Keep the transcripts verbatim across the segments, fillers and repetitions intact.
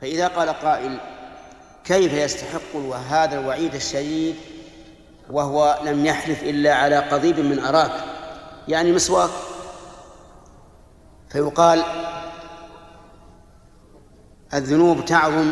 فإذا قال قائل كيف يستحق هذا الوعيد الشديد وهو لم يحلف إلا على قضيب من أراك يعني مسواك؟ فيقال الذنوب تعظم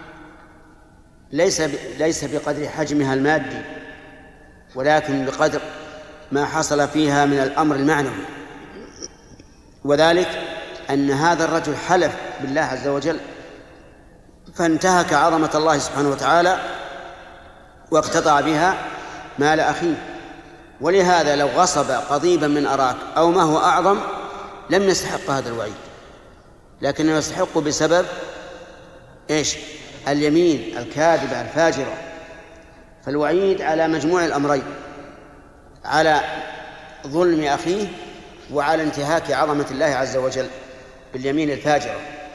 ليس ليس بقدر حجمها المادي، ولكن بقدر ما حصل فيها من الأمر المعنوي، وذلك أن هذا الرجل حلف بالله عز وجل فانتهك عظمة الله سبحانه وتعالى واقتطع بها مال أخيه. ولهذا لو غصب قضيبا من أراك أو ما هو أعظم لم يستحق هذا الوعيد، لكنه يستحق بسبب إيش؟ اليمين الكاذبة الفاجرة. فالوعيد على مجموع الأمرين، على ظلم أخيه وعلى انتهاك عظمة الله عز وجل باليمين الفاجرة.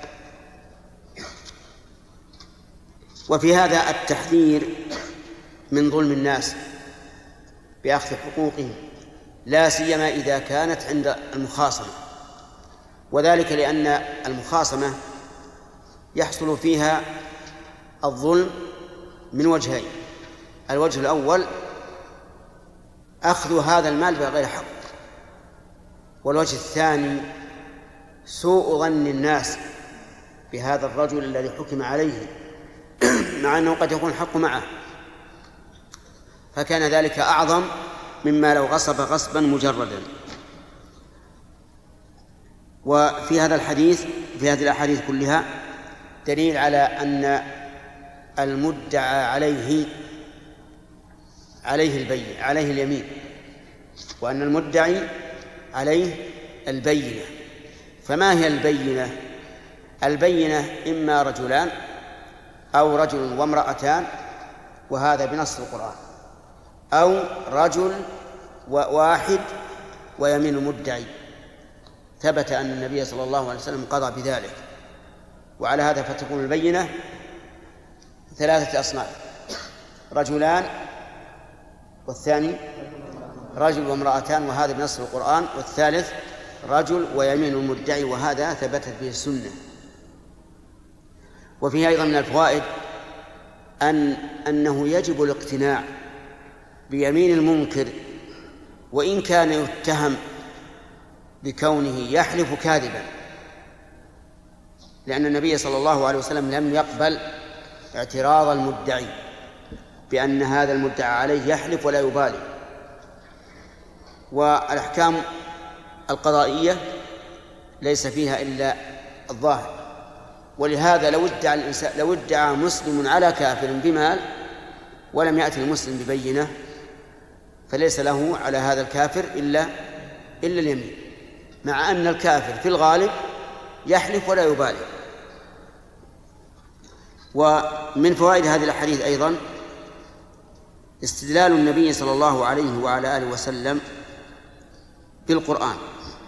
وفي هذا التحذير من ظلم الناس بأخذ حقوقهم، لا سيما إذا كانت عند المخاصمة، وذلك لأن المخاصمة يحصل فيها الظلم من وجهين: الوجه الأول أخذ هذا المال بغير حق، والوجه الثاني سوء ظن الناس بهذا الرجل الذي حكم عليه مع أنه قد يكون الحق معه، فكان ذلك أعظم مما لو غصب غصبا مجردا. وفي هذا الحديث في هذه الأحاديث كلها دليل على أن المدعى عليه عليه البين عليه اليمين، وأن المدعي عليه البينة. فما هي البينة؟ البينة إما رجلان أو رجل وامرأتان، وهذا بنص القرآن، أو رجل واحد ويمين المدعي، ثبت أن النبي صلى الله عليه وسلم قضى بذلك. وعلى هذا فتكون البينة ثلاثة أصناف: رجلان، والثاني رجل وامرأتان وهذا بنص القرآن، والثالث رجل ويمين المدعي وهذا ثبتت به السنة. وفيه أيضا من الفوائد أن أنه يجب الاقتناع بيمين المنكر وإن كان يتهم بكونه يحلف كاذبا، لأن النبي صلى الله عليه وسلم لم يقبل اعتراض المدعي بأن هذا المدعى عليه يحلف ولا يبالي. والأحكام القضائية ليس فيها إلا الظاهر، ولهذا لو ادعى الإنسان لو ادعى مسلم على كافر بمال ولم يأتي المسلم ببينة فليس له على هذا الكافر إلا إلا اليمين، مع أن الكافر في الغالب يحلف ولا يبالي. ومن فوائد هذه الحديث أيضا استدلال النبي صلى الله عليه وعلى آله وسلم بالقرآن.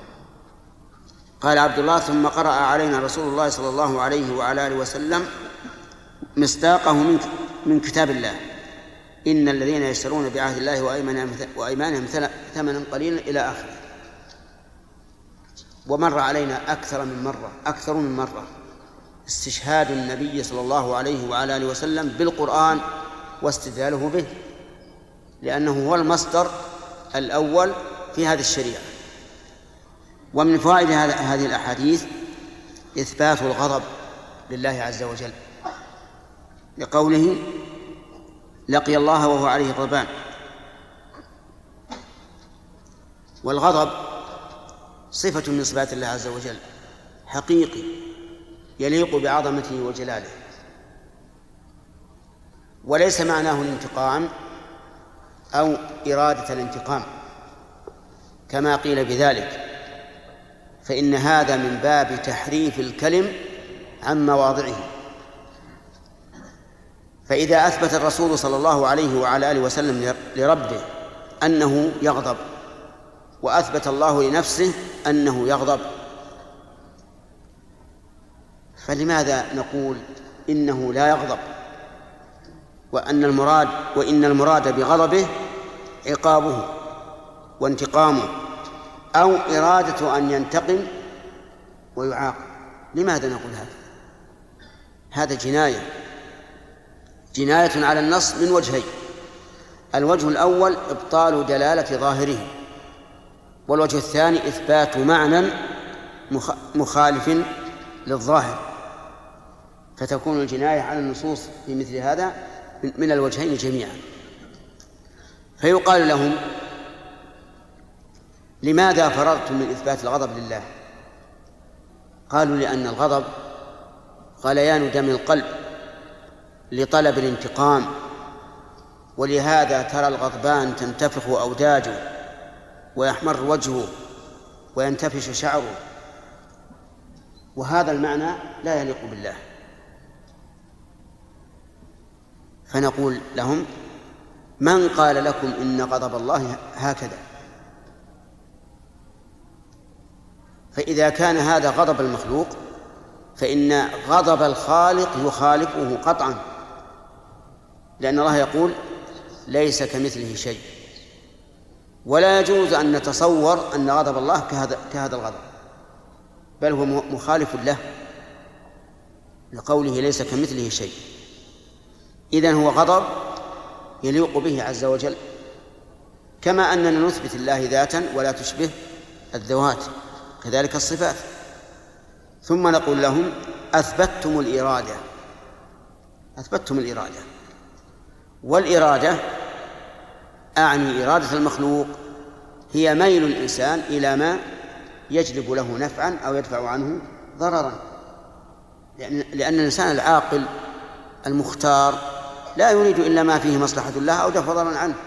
قال عبد الله: ثم قرأ علينا رسول الله صلى الله عليه وعلى آله وسلم مصداقه من من كتاب الله: إن الذين يشترون بعهد الله وأيمانهم ثمنا قليلا إلى آخره. ومر علينا أكثر من مرة أكثر من مرة استشهاد النبي صلى الله عليه وعلى آله وسلم بالقرآن واستدلاله به، لأنه هو المصدر الأول في هذه الشريعة. ومن فوائد هذه الأحاديث إثبات الغضب لله عز وجل، لقوله: لقي الله وهو عليه غضبان. والغضب صفة من صفات الله عز وجل، حقيقي يليق بعظمته وجلاله، وليس معناه الانتقام أو إرادة الانتقام كما قيل بذلك، فإن هذا من باب تحريف الكلم عن مواضعه. فإذا أثبت الرسول صلى الله عليه وعلى آله وسلم لربه أنه يغضب، وأثبت الله لنفسه أنه يغضب، فلماذا نقول إنه لا يغضب وأن المراد وإن المراد بغضبه عقابه وانتقامه أو إرادة أن ينتقم ويعاقب؟ لماذا نقول هذا؟ هذا جناية جناية على النص من وجهين. الوجه الأول إبطال دلالة ظاهره، والوجه الثاني إثبات معنى مخالف للظاهر، فتكون الجناية على النصوص في مثل هذا من الوجهين جميعا. فيقال لهم: لماذا فررتم من إثبات الغضب لله؟ قالوا: لأن الغضب غليان دم القلب لطلب الانتقام، ولهذا ترى الغضبان تنتفخ أوداجه ويحمر وجهه وينتفش شعره، وهذا المعنى لا يليق بالله. فنقول لهم: من قال لكم إن غضب الله هكذا؟ فإذا كان هذا غضب المخلوق فإن غضب الخالق يخالفه قطعا، لأن الله يقول: ليس كمثله شيء، ولا يجوز أن نتصور أن غضب الله كهذا, كهذا الغضب، بل هو مخالف له لقوله ليس كمثله شيء. إذن هو غضب يليق به عز وجل، كما أننا نثبت الله ذاتا ولا تشبه الذوات، كذلك الصفات. ثم نقول لهم: أثبتتم الإرادة أثبتتم الإرادة والإرادة أعني إرادة المخلوق هي ميل الإنسان إلى ما يجلب له نفعا أو يدفع عنه ضررا، لأن, لأن الإنسان العاقل المختار لا يريد إلا ما فيه مصلحة الله أو دفع ضررا عنه.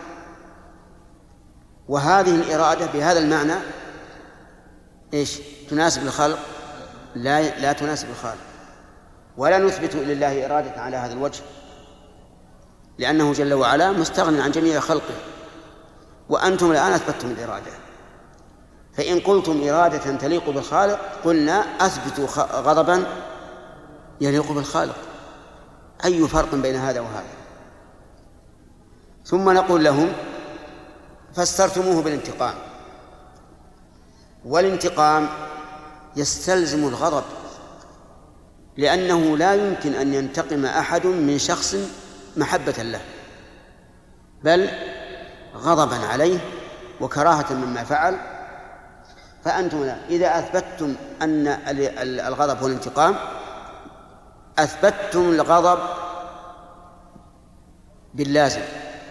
وهذه الإرادة بهذا المعنى إيش؟ تناسب الخلق؟ لا, لا تناسب الخالق، ولا نثبت لله إرادة على هذا الوجه، لأنه جل وعلا مستغن عن جميع خلقه، وأنتم الآن أثبتتم الإرادة. فإن قلتم إرادة تليق بالخالق قلنا: أثبتوا غضبا يليق بالخالق. أي فرق بين هذا وهذا؟ ثم نقول لهم: فسرتموه بالانتقام، والانتقام يستلزم الغضب، لأنه لا يمكن أن ينتقم أحد من شخص محبة له، بل غضبا عليه وكراهة مما فعل. فأنتم لا. إذا أثبتتم أن الغضب هو الانتقام أثبتتم الغضب باللازم،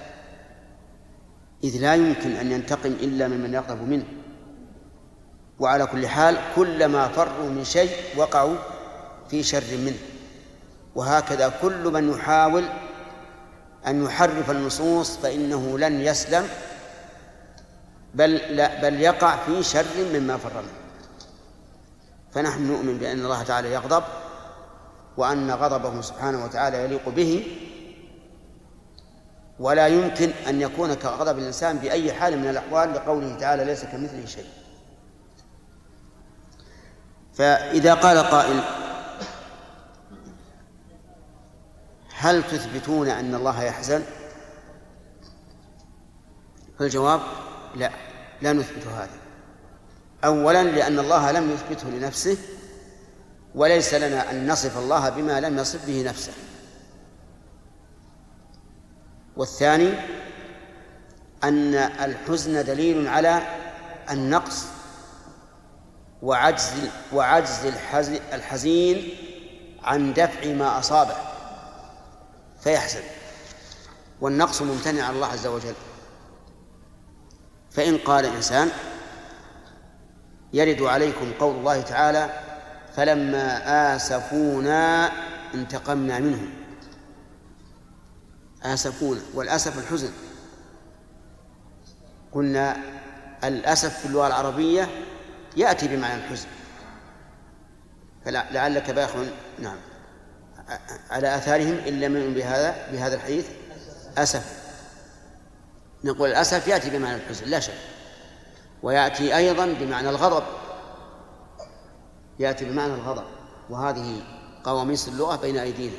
إذ لا يمكن أن ينتقم إلا ممن يغضب منه. وعلى كل حال كلما فروا من شيء وقعوا في شر منه، وهكذا كل من يحاول أن يحرف النصوص فإنه لن يسلم، بل, لا بل يقع في شر مما فر منه. فنحن نؤمن بأن الله تعالى يغضب، وأن غضبه سبحانه وتعالى يليق به، ولا يمكن أن يكون كغضب الإنسان بأي حال من الأحوال، لقوله تعالى: ليس كمثله شيء. فإذا قال قائل: هل تثبتون أن الله يحزن؟ فالجواب: لا، لا نثبت هذا. أولا لأن الله لم يثبته لنفسه، وليس لنا أن نصف الله بما لم يصف به نفسه. والثاني أن الحزن دليل على النقص وعجز وعجز الحزين عن دفع ما أصابه فيحزن، والنقص ممتنع على الله عز وجل. فإن قال إنسان: يرد عليكم قول الله تعالى: فلما آسفونا انتقمنا منهم. آسفونا، والأسف الحزن. قلنا الأسف في اللغة العربية يأتي بمعنى الحزن، فلعلك باخ نعم على آثارهم إن لم يؤمنوا بهذا بهذا الحديث أسف. نقول الأسف يأتي بمعنى الحزن لا شك، ويأتي أيضا بمعنى الغضب، يأتي بمعنى الغضب، وهذه قواميس اللغة بين أيدينا.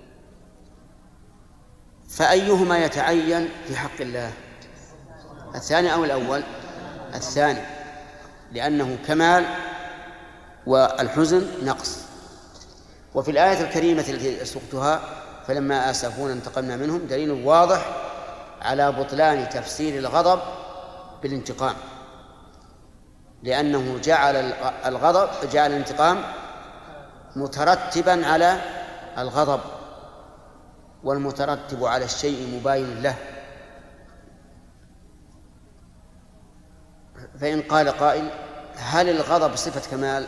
فأيهما يتعين في حق الله، الثاني أو الأول؟ الثاني، لأنه كمال والحزن نقص. وفي الآية الكريمة التي سقتها فلما آسفونا انتقمنا منهم دليل واضح على بطلان تفسير الغضب بالانتقام، لأنه جعل الغضب جعل الانتقام مترتبا على الغضب، والمترتب على الشيء مباين له. فإن قال قائل هل الغضب صفة كمال؟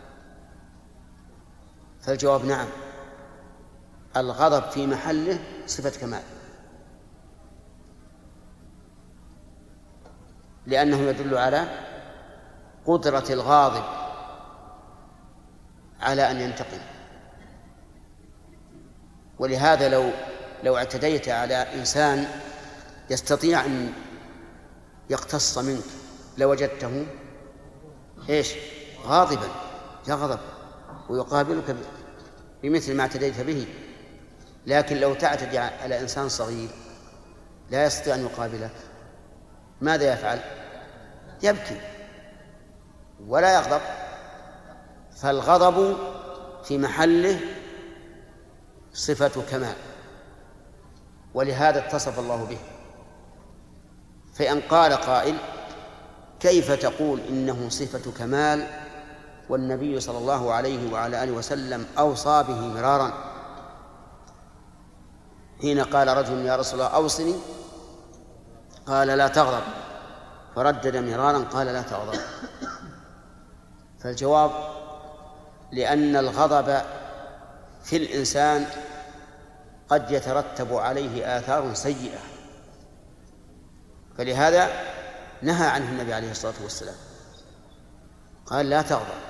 فالجواب نعم، الغضب في محله صفة كمال، لأنه يدل على قدرة الغاضب على أن ينتقم. ولهذا لو لو اعتديت على إنسان يستطيع أن يقتص منك لوجدته إيش غاضبا يغضب ويقابلك بمثل ما اعتديت به. لكن لو تعتدي على إنسان صغير لا يستطيع أن يقابلك ماذا يفعل؟ يبكي ولا يغضب. فالغضب في محله صفة كمال، ولهذا اتصف الله به. فإن قال قائل كيف تقول إنه صفة كمال والنبي صلى الله عليه وعلى آله وسلم أوصى به مرارا، حين قال رجل يا رسول الله أوصني قال لا تغضب، فردد مرارا قال لا تغضب. فالجواب لأن الغضب في الإنسان قد يترتب عليه آثار سيئة، فلهذا نهى عنه النبي عليه الصلاة والسلام قال لا تغضب.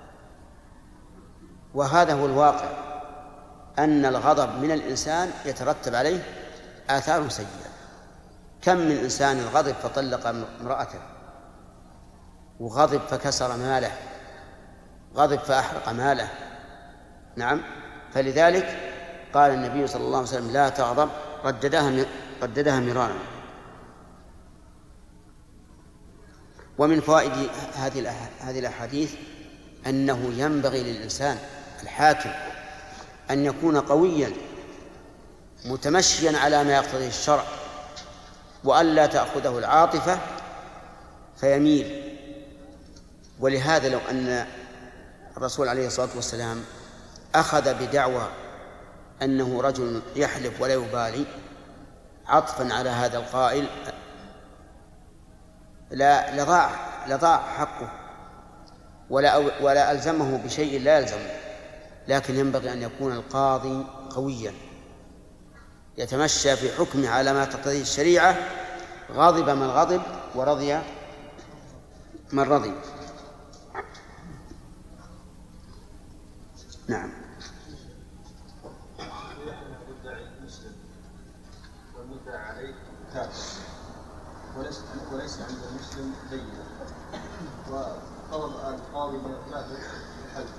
وهذا هو الواقع، أن الغضب من الإنسان يترتب عليه آثار سيئة. كم من إنسان غضب فطلق امرأته، وغضب فكسر ماله، غضب فأحرق ماله. نعم، فلذلك قال النبي صلى الله عليه وسلم لا تغضب، رددها رددها مرارا. ومن فوائد هذه هذه الأحاديث أنه ينبغي للإنسان الحاكم أن يكون قويا متمشيا على ما يقتضيه الشرع، وألا تأخذه العاطفة فيميل. ولهذا لو أن الرسول عليه الصلاة والسلام أخذ بدعوى أنه رجل يحلف ولا يبالي عطفا على هذا القائل لا لضاع لضاع حقه ولا ولا ألزمه بشيء لا يلزمه. لكن ينبغي أن يكون القاضي قويا يتمشى في حكمه على ما تقتضيه الشريعة، غضب من غضب ورضي من رضي. نعم. والمدعى عليه كافر وليس وليس عند المسلم بينة، وطلب القاضي من الكافر الحلف،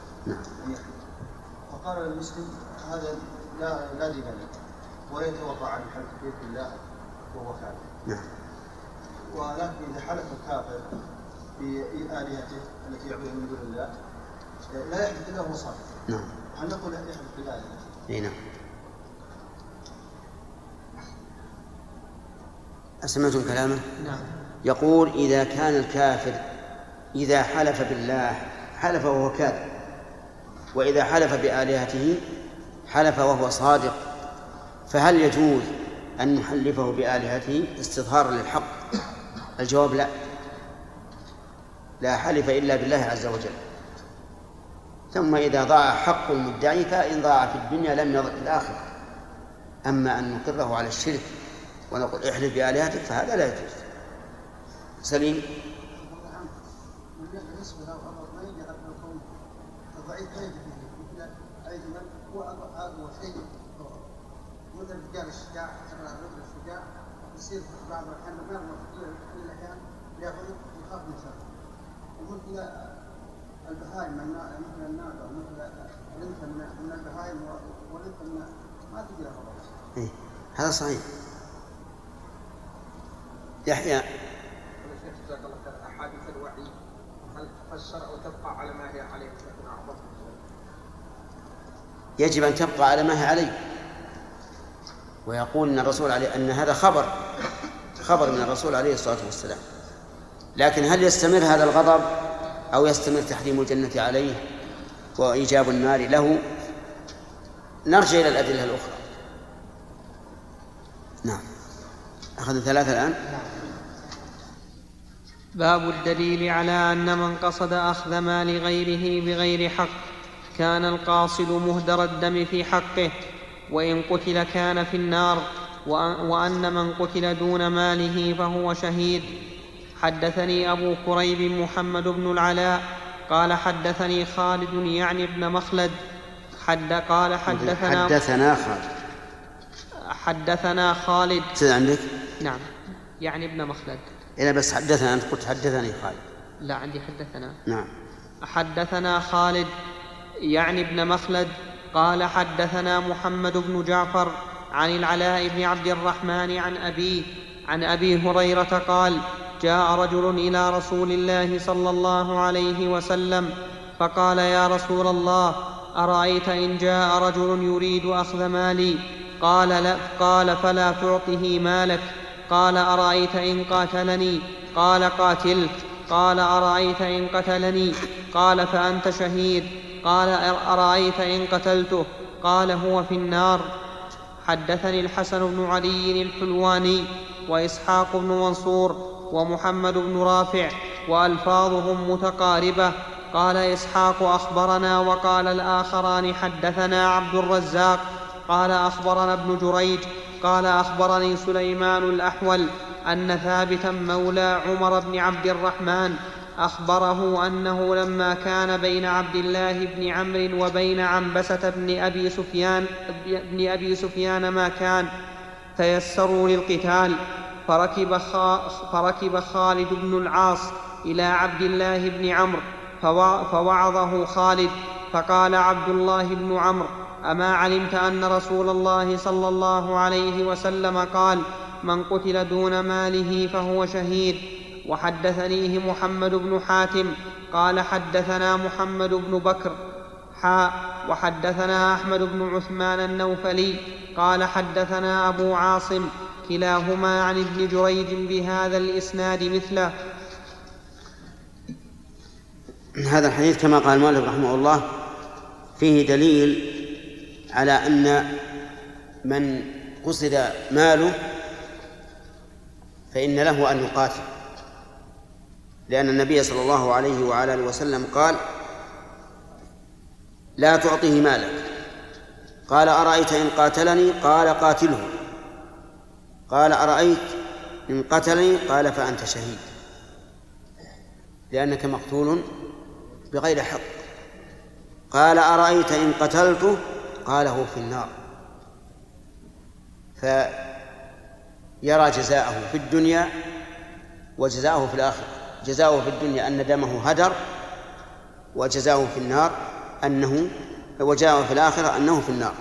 فقال المسلم هذا لا لا دين له ولا يتوقع عن الحلف بإذن الله وهو كافر. ولكن إذا حلف الكافر بآلهته التي يعبدها من دون الله لا يحدث له صالح. نعم. هل نقول يحدث بالآلهة؟ اي نعم. أسمعتم كلامه؟ نعم. يقول إذا كان الكافر إذا حلف بالله حلف وهو كاذب، وإذا حلف بآلهته حلف وهو صادق، فهل يجوز أن نحلفه بآلهته استظهارا للحق؟ الجواب لا، لا حلف إلا بالله عز وجل. ثم إذا ضاع حق المدعي فإن ضاع في الدنيا لم يضع في الآخرة. أما أن نقره على الشرك ونقول احلف بآلهتك فهذا لا يجوز. سليم. مثل الرجال الشجاع ترى الرجل الشجاع يصير في بعض الأحيان ما هو في الأحيان يأخذ يخاف من شر، ومثل البهائم مثل الناقة مثل الأنثى من البهائم والأنثى من ما تجي لها خلاص. إيه هذا صحيح. يحيى. جزاك الله خير. أحاديث الوعيد هل تفسر أو تبقى على ما هي عليه تكون أعظم؟ يجب أن تبقى على ما هي عليه. ويقول أن الرسول عليه أن هذا خبر خبر من الرسول عليه الصلاة والسلام. لكن هل يستمر هذا الغضب أو يستمر تحريم الجنة عليه وإيجاب النار له؟ نرجع إلى الأدلة الأخرى. نعم. أخذ ثلاثة الآن. باب الدليل على أن من قصد أخذ مال غيره بغير حق كان القاصد مهدر الدم في حقه، وإن قتل كان في النار، وأن من قتل دون ماله فهو شهيد. حدثني أبو كريب محمد بن العلاء قال حدثني خالد يعني ابن مخلد حد قال حدثنا حدثنا خالد حدثنا خالد سيد عندك؟ نعم، يعني ابن مخلد. إلا بس حدثنا، أنت قلت حدثني خالد. لا، عندي حدثنا. نعم. حدثنا خالد يعني ابن مخلد قال حدثنا محمد بن جعفر عن العلاء بن عبد الرحمن عن أبيه عن أبي هريرة قال جاء رجل إلى رسول الله صلى الله عليه وسلم فقال يا رسول الله أرأيت إن جاء رجل يريد أخذ مالي؟ قال لا. قال فلا تعطه مالك. قال أرأيت إن قاتلني؟ قال قاتلت. قال أرأيت إن قتلني؟ قال فأنت شهيد. قال أرأيت إن قتلته؟ قال هو في النار. حدثني الحسن بن علي الحلواني وإسحاق بن منصور ومحمد بن رافع وألفاظهم متقاربة. قال إسحاق أخبرنا، وقال الآخران حدثنا عبد الرزاق قال أخبرنا ابن جريج قال أخبرني سليمان الأحول أن ثابتا مولى عمر بن عبد الرحمن أخبره أنه لما كان بين عبد الله بن عمرو وبين عنبسة بن أبي سفيان, بن أبي سفيان ما كان تيسروا للقتال، فركب, فركب خالد بن العاص إلى عبد الله بن عمرو فوعظه خالد، فقال عبد الله بن عمرو أما علمت أن رسول الله صلى الله عليه وسلم قال من قتل دون ماله فهو شهيد. وحدثنيه محمد بن حاتم قال حدثنا محمد بن بكر حاء وحدثنا أحمد بن عثمان النوفلي قال حدثنا أبو عاصم كلاهما عن ابن جريج بهذا الإسناد مثله. هذا الحديث كما قال المؤلف رحمه الله فيه دليل على أن من قصد ماله فإن له أن يقاتل، لأن النبي صلى الله عليه وعلى آله وسلم قال لا تعطيه مالك. قال أرأيت إن قاتلني؟ قال قاتله. قال أرأيت إن قتلني؟ قال فأنت شهيد، لأنك مقتول بغير حق. قال أرأيت إن قتلته؟ قال هو في النار. فيرى جزاءه في الدنيا وجزاءه في الآخرة. جزاؤه في الدنيا أن دمه هدر، وجزاؤه في النار أنه وجاءه في الآخرة أنه في النار.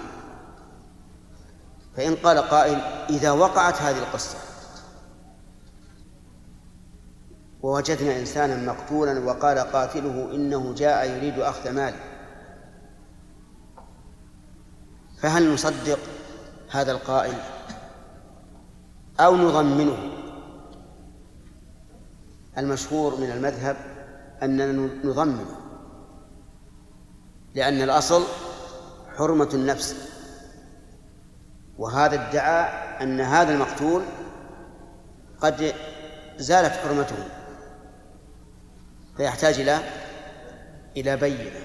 فإن قال قائل إذا وقعت هذه القصة ووجدنا إنسانا مقتولا وقال قاتله إنه جاء يريد أخذ ماله، فهل نصدق هذا القائل أو نضمنه؟ المشهور من المذهب أننا نضمنه، لأن الأصل حرمة النفس، وهذا ادعى أن هذا المقتول قد زالت حرمته، فيحتاج إلى إلى بينة.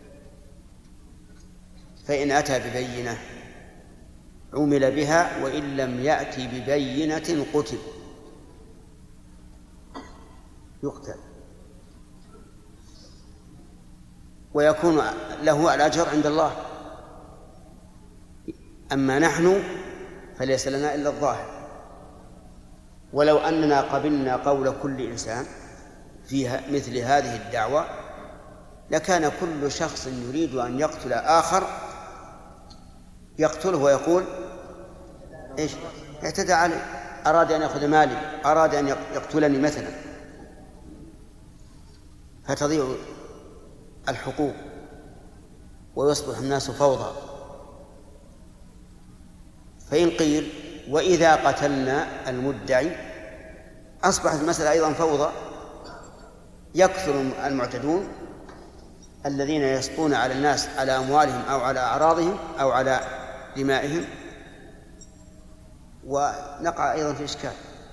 فإن أتى ببينة عمل بها، وإن لم يأتي ببينة قتل يقتل ويكون له الأجر عند الله. أما نحن فليس لنا إلا الظاهر. ولو أننا قبلنا قول كل إنسان في مثل هذه الدعوة لكان كل شخص يريد أن يقتل آخر يقتله ويقول إيش؟ اعتدى علي، أراد أن يأخذ مالي، أراد أن يقتلني مثلا، فتضيع الحقوق ويصبح الناس فوضى. فإن قيل وإذا قتلنا المدعي أصبحت المسألة أيضا فوضى، يكثر المعتدون الذين يسطون على الناس على أموالهم أو على أعراضهم أو على دمائهم، ونقع أيضا في إشكال.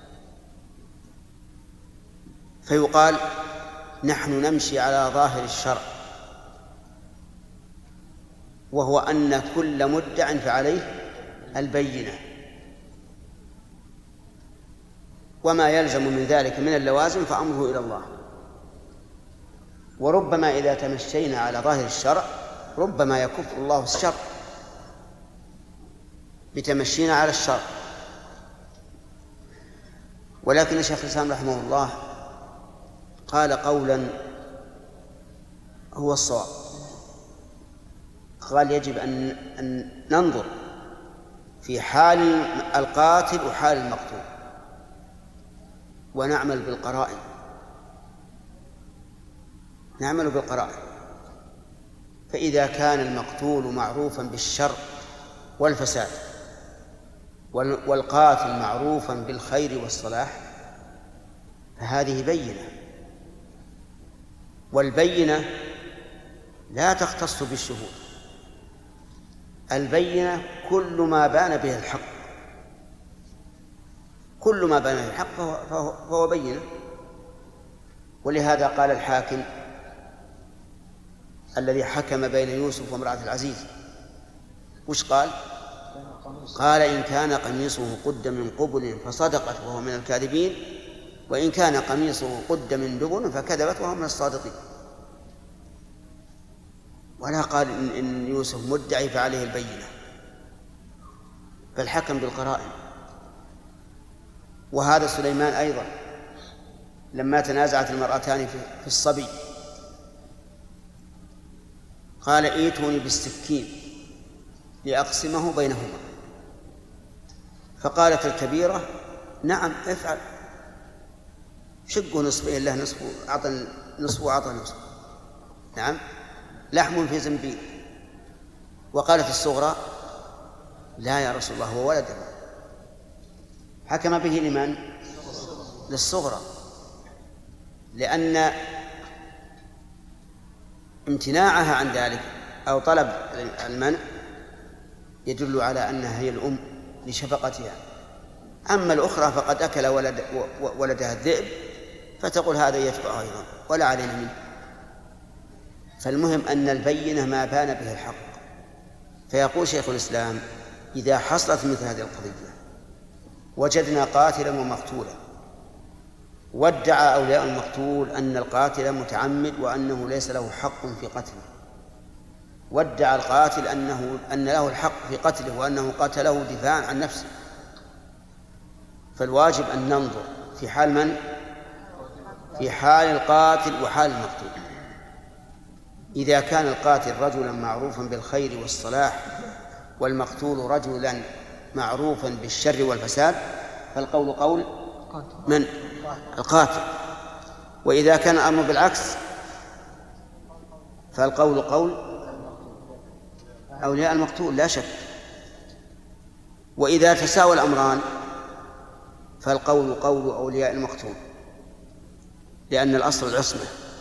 فيقال نحن نمشي على ظاهر الشرع، وهو أن كل مدع فعليه البينة، وما يلزم من ذلك من اللوازم فأمره إلى الله. وربما إذا تمشينا على ظاهر الشرع ربما يكف الله الشر بتمشينا على الشرع. ولكن الشيخ الإسلام رحمه الله قال قولا هو الصواب، قال يجب أن, أن ننظر في حال القاتل وحال المقتول ونعمل بالقرائن، نعمل بالقرائن. فإذا كان المقتول معروفا بالشر والفساد والقاتل معروفا بالخير والصلاح فهذه بينة، والبينة لا تختص بالشهود، البينة كل ما بان به الحق، كل ما بان به الحق فهو, فهو, فهو بينة. ولهذا قال الحاكم الذي حكم بين يوسف وامرأة العزيز وش قال؟ قال إن كان قميصه قد من قبل فصدقت وهو من الكاذبين، وإن كان قميصه قد من دبر فكذبت وهو من الصادقين. ولا قال إن, إن يوسف مدعي فعليه البينة، فالحكم بالقرائن. وهذا سليمان أيضا لما تنازعت المرأتان في الصبي قال ائتوني بالسكين لأقسمه بينهما، فقالت الكبيرة نعم افعل، شقوا نصفين له نصف أعطى نصف وأعطى نصف، نعم لحم في زنبيل. وقالت الصغرى لا يا رسول الله هو ولده، حكم به لمن؟ للصغرى، لأن امتناعها عن ذلك أو طلب المنع يدل على أنها هي الأم لشفقتها. أما الأخرى فقد أكل ولد ولدها الذئب فتقول هذا يتبعه أيضا ولا علينا منه. فالمهم أن البينة ما بان به الحق. فيقول شيخ الإسلام إذا حصلت مثل هذه القضية وجدنا قاتلا ومقتولا وادعى أولياء المقتول أن القاتل متعمد وأنه ليس له حق في قتله، وادعى القاتل أنه أن له الحق في قتله وأنه قتله دفاعا عن نفسه، فالواجب أن ننظر في حال من؟ في حال القاتل وحال المقتول. إذا كان القاتل رجلا معروفا بالخير والصلاح والمقتول رجلا معروفا بالشر والفساد فالقول قول من؟ القاتل. وإذا كان الأمر بالعكس فالقول قول أولياء المقتول لا شك. وإذا تساوى الأمران فالقول قول أولياء المقتول، لأن الأصل العصمة.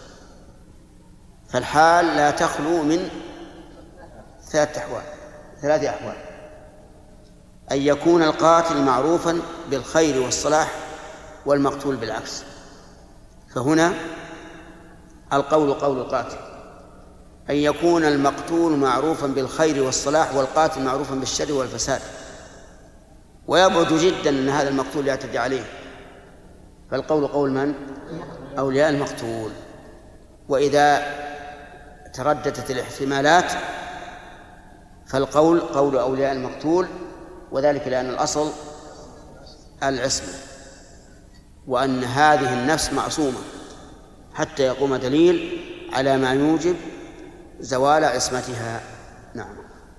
فالحال لا تخلو من ثلاث أحوال ثلاث أحوال أن يكون القاتل معروفا بالخير والصلاح والمقتول بالعكس، فهنا القول قول القاتل. أن يكون المقتول معروفا بالخير والصلاح والقاتل معروفا بالشر والفساد، ويبعد جدا أن هذا المقتول يعتدي عليه، فالقول قول من؟ أولياء المقتول. وإذا ترددت الاحتمالات فالقول قول أولياء المقتول، وذلك لأن الأصل العصمة، وأن هذه النفس معصومة حتى يقوم دليل على ما يوجب زوال عصمتها. نعم.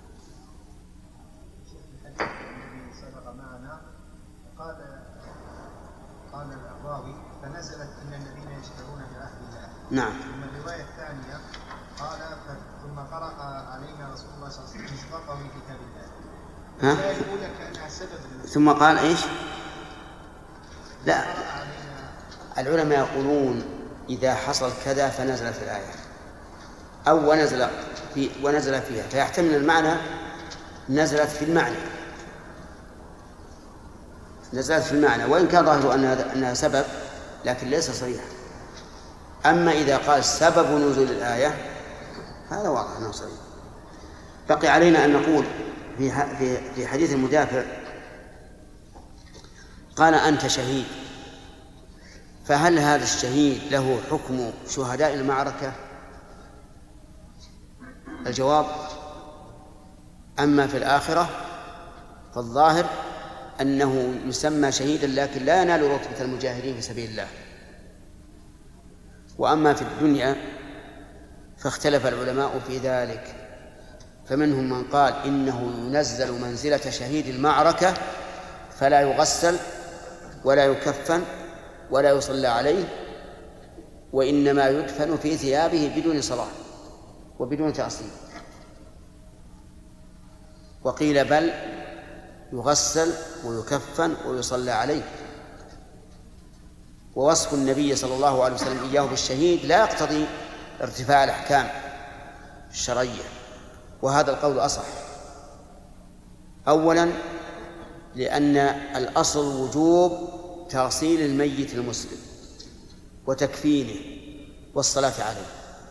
سبق معنا قال قال الراوي فنزلت إن الذين يشترون بعهد الله. نعم. ثم الرواية الثانية قال ثم قرأ علينا رسول الله صلى الله عليه وسلم مصداقه من كتاب الله. ها؟ لا يقول لك أنها سبب. ثم قال إيش؟ لا، العلماء يقولون إذا حصل كذا فنزلت الآية أو ونزل في ونزل فيها، فيحتمل المعنى نزلت في المعنى نزلت في المعنى وإن كان ظاهر أنها أنها سبب لكن ليس صريحا. أما إذا قال سبب نزول الآية هذا واضح أنه صريح. بقي علينا أن نقول في في حديث المدافع قال أنت شهيد، فهل هذا الشهيد له حكم شهداء المعركة؟ الجواب: أما في الآخرة فالظاهر أنه يسمى شهيدا لكن لا ينال رتبة المجاهدين في سبيل الله. وأما في الدنيا فاختلف العلماء في ذلك، فمنهم من قال إنه ينزل منزلة شهيد المعركة فلا يغسل ولا يكفن ولا يصلى عليه، وإنما يدفن في ثيابه بدون صلاة وبدون تأصيل. وقيل بل يغسل ويكفن ويصلى عليه. ووصف النبي صلى الله عليه وسلم إياه بالشهيد لا يقتضي ارتفاع الأحكام الشرعية، وهذا القول أصح. أولا لأن الأصل وجوب تغسيل الميت المسلم وتكفينه والصلاة عليه،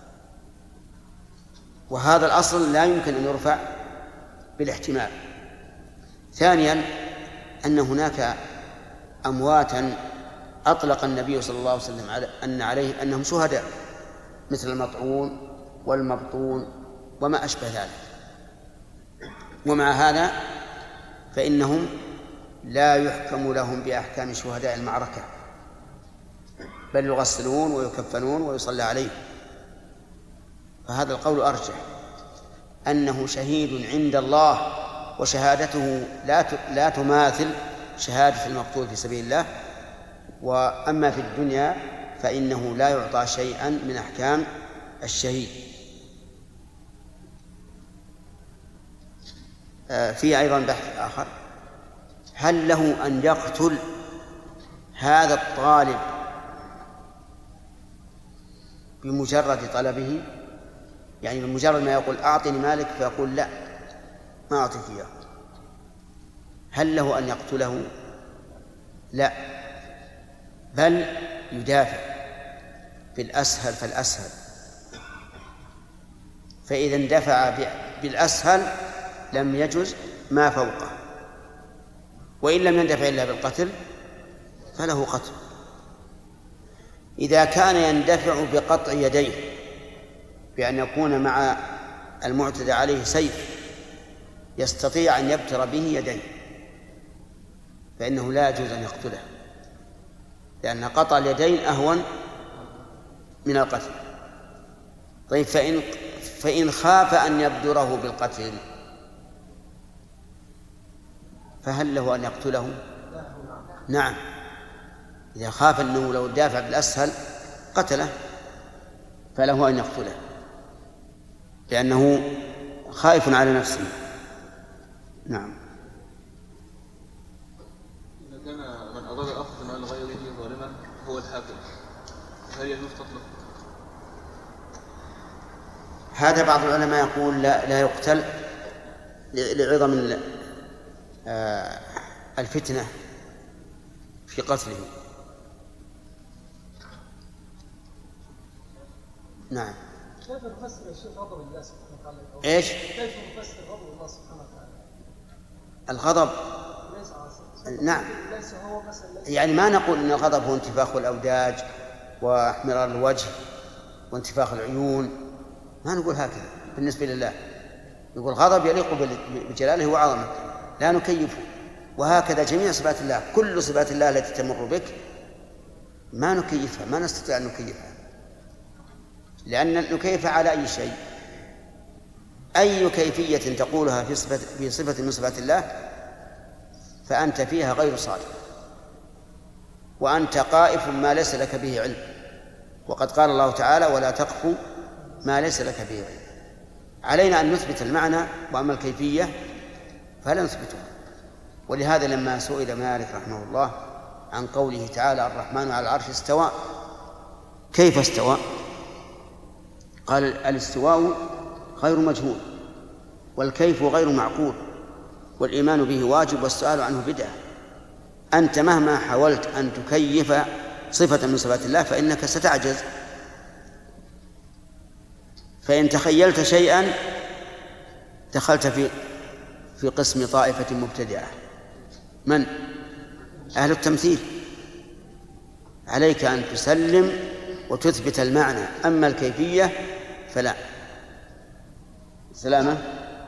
وهذا الأصل لا يمكن أن يرفع بالاحتمال. ثانيا أن هناك أمواتا أطلق النبي صلى الله عليه وسلم على أن عليه أنهم شهداء مثل المطعون والمبطون وما أشبه ذلك، ومع هذا فإنهم لا يحكم لهم بأحكام شهداء المعركة، بل يغسلون ويكفنون ويصلى عليه. فهذا القول أرجح، أنه شهيد عند الله وشهادته لا لا تماثل شهادة المقتول في سبيل الله. وأما في الدنيا فإنه لا يعطى شيئا من أحكام الشهيد. في أيضا بحث آخر: هل له أن يقتل هذا الطالب بمجرد طلبه؟ يعني بمجرد ما يقول أعطني مالك فيقول لا ما أعطيك إياه، هل له أن يقتله؟ لا، بل يدافع بالأسهل فالأسهل، فإذا اندفع بالأسهل لم يجز ما فوقه، وإن لم يندفع إلا بالقتل فله قتل. إذا كان يندفع بقطع يديه بأن يكون مع المعتدى عليه سيف يستطيع أن يبتر به يديه فإنه لا يجوز أن يقتله، لأن قطع اليدين أهون من القتل. طيب فإن, فإن خاف أن يبدره بالقتل فهل له أن يقتله؟ نعم، إذا خاف أنه لو دافع بالأسهل قتله فله أن يقتله لأنه خائف على نفسه. نعم. إذا كان من أراد أخذ مال غيره ظالما هو الحاكم هل يجوز قتله؟ هذا بعض العلماء يقول لا, لا يقتل لعظم الفتنة في قتله. نعم. كيف نفسر الشيء غضب الله سبحانه وتعالى؟ ايش؟ كيف نفسر غضب الله سبحانه وتعالى؟ الغضب ليس عاصي. نعم. ليس هو مثلا ليس يعني ما نقول ان الغضب هو انتفاخ الاوداج واحمرار الوجه وانتفاخ العيون، ما نقول هكذا بالنسبة لله. نقول غضب يليق بجلاله وعظمته لا نكيفه، وهكذا جميع صفات الله، كل صفات الله التي تمر بك ما نكيفها، ما نستطيع أن نكيفها، لأن نكيفها على أي شيء. أي كيفية تقولها في صفة, في صفة من صفات الله فأنت فيها غير صادق، وأنت قائف ما ليس لك به علم، وقد قال الله تعالى ولا تقف ما ليس لك به علم. علينا أن نثبت المعنى، وأما الكيفية فلا نثبته. ولهذا لما سئل مالك رحمه الله عن قوله تعالى الرحمن على العرش استوى كيف استوى؟ قال الاستواء غير مجهول والكيف غير معقول والإيمان به واجب والسؤال عنه بدعة. أنت مهما حاولت أن تكيف صفة من صفات الله فإنك ستعجز، فإن تخيلت شيئا دخلت في في قسم طائفة مبتدعة. من؟ أهل التمثيل. عليك أن تسلم وتثبت المعنى، أما الكيفية فلا. سلامة.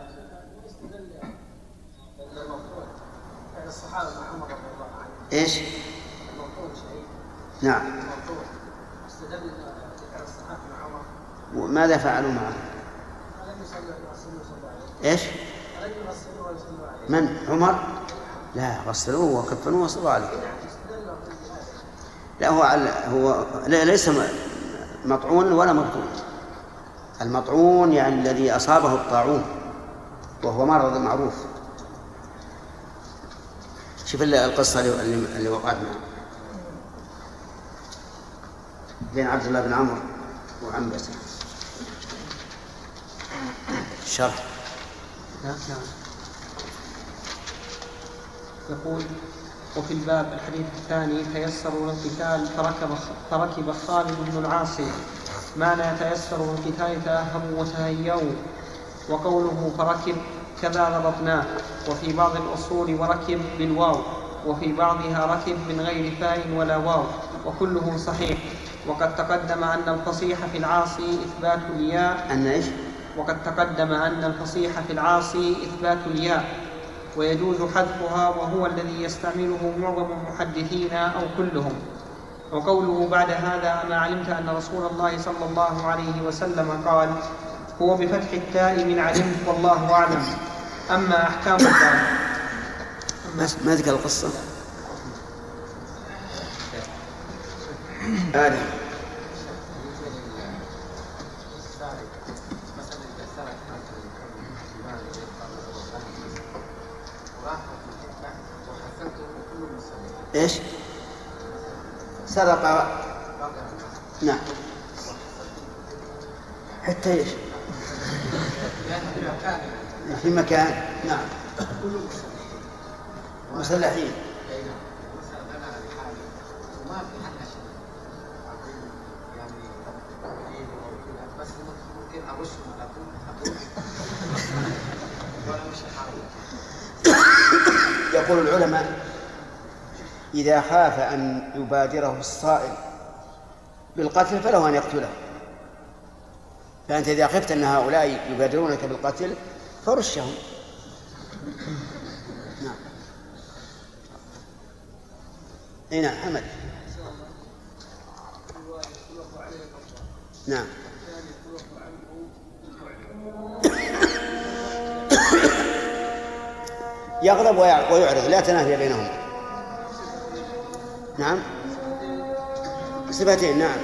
إيش؟ نعم. وماذا فعلوا معه؟ إيش؟ من؟ عمر؟ لا، غسلوه وكفنوه وصلوا عليه. لا، هو هو ليس مطعون ولا مطعون. المطعون يعني الذي أصابه الطاعون وهو مرض معروف. شوف القصة اللي, اللي وقعت معه بين عبد الله بن عمرو وعنبسة. الشرح. نعم. يقول: وفي الباب الحديث الثاني تيسروا القتال فركب, فركب خالد بن العاصي. معنى تيسروا القتال تأهبوا وتهيئوا، وقوله فركب كذا ضبطناه. وفي بعض الأصول وركب بالواو، وفي بعضها ركب من غير فاء ولا واو، وكله صحيح. وقد تقدم أن الفصيح في العاصي إثبات الياء أن إيش؟ وقد تقدم أن الفصيح في العاصي إثبات الياء ويجوز حذفها، وهو الذي يستعمله معظم المحدثين أو كلهم. وقوله بعد هذا ما علمت أن رسول الله صلى الله عليه وسلم قال هو بفتح التاء من علمت والله أعلم. أما أحكام الباب ما ذكر القصة. آدم. إيش؟ سرق. نعم. حتى إيش؟ في مكان. نعم. مسلحين. يقول العلماء إذا خاف أن يبادره الصائل بالقتل فله أن يقتله. فأنت إذا خفت أن هؤلاء يبادرونك بالقتل فرشهم. نعم. أي نعم. حمد. نعم. يغضب ويعرض، لا تنافي بينهم. نعم. صفتين. نعم.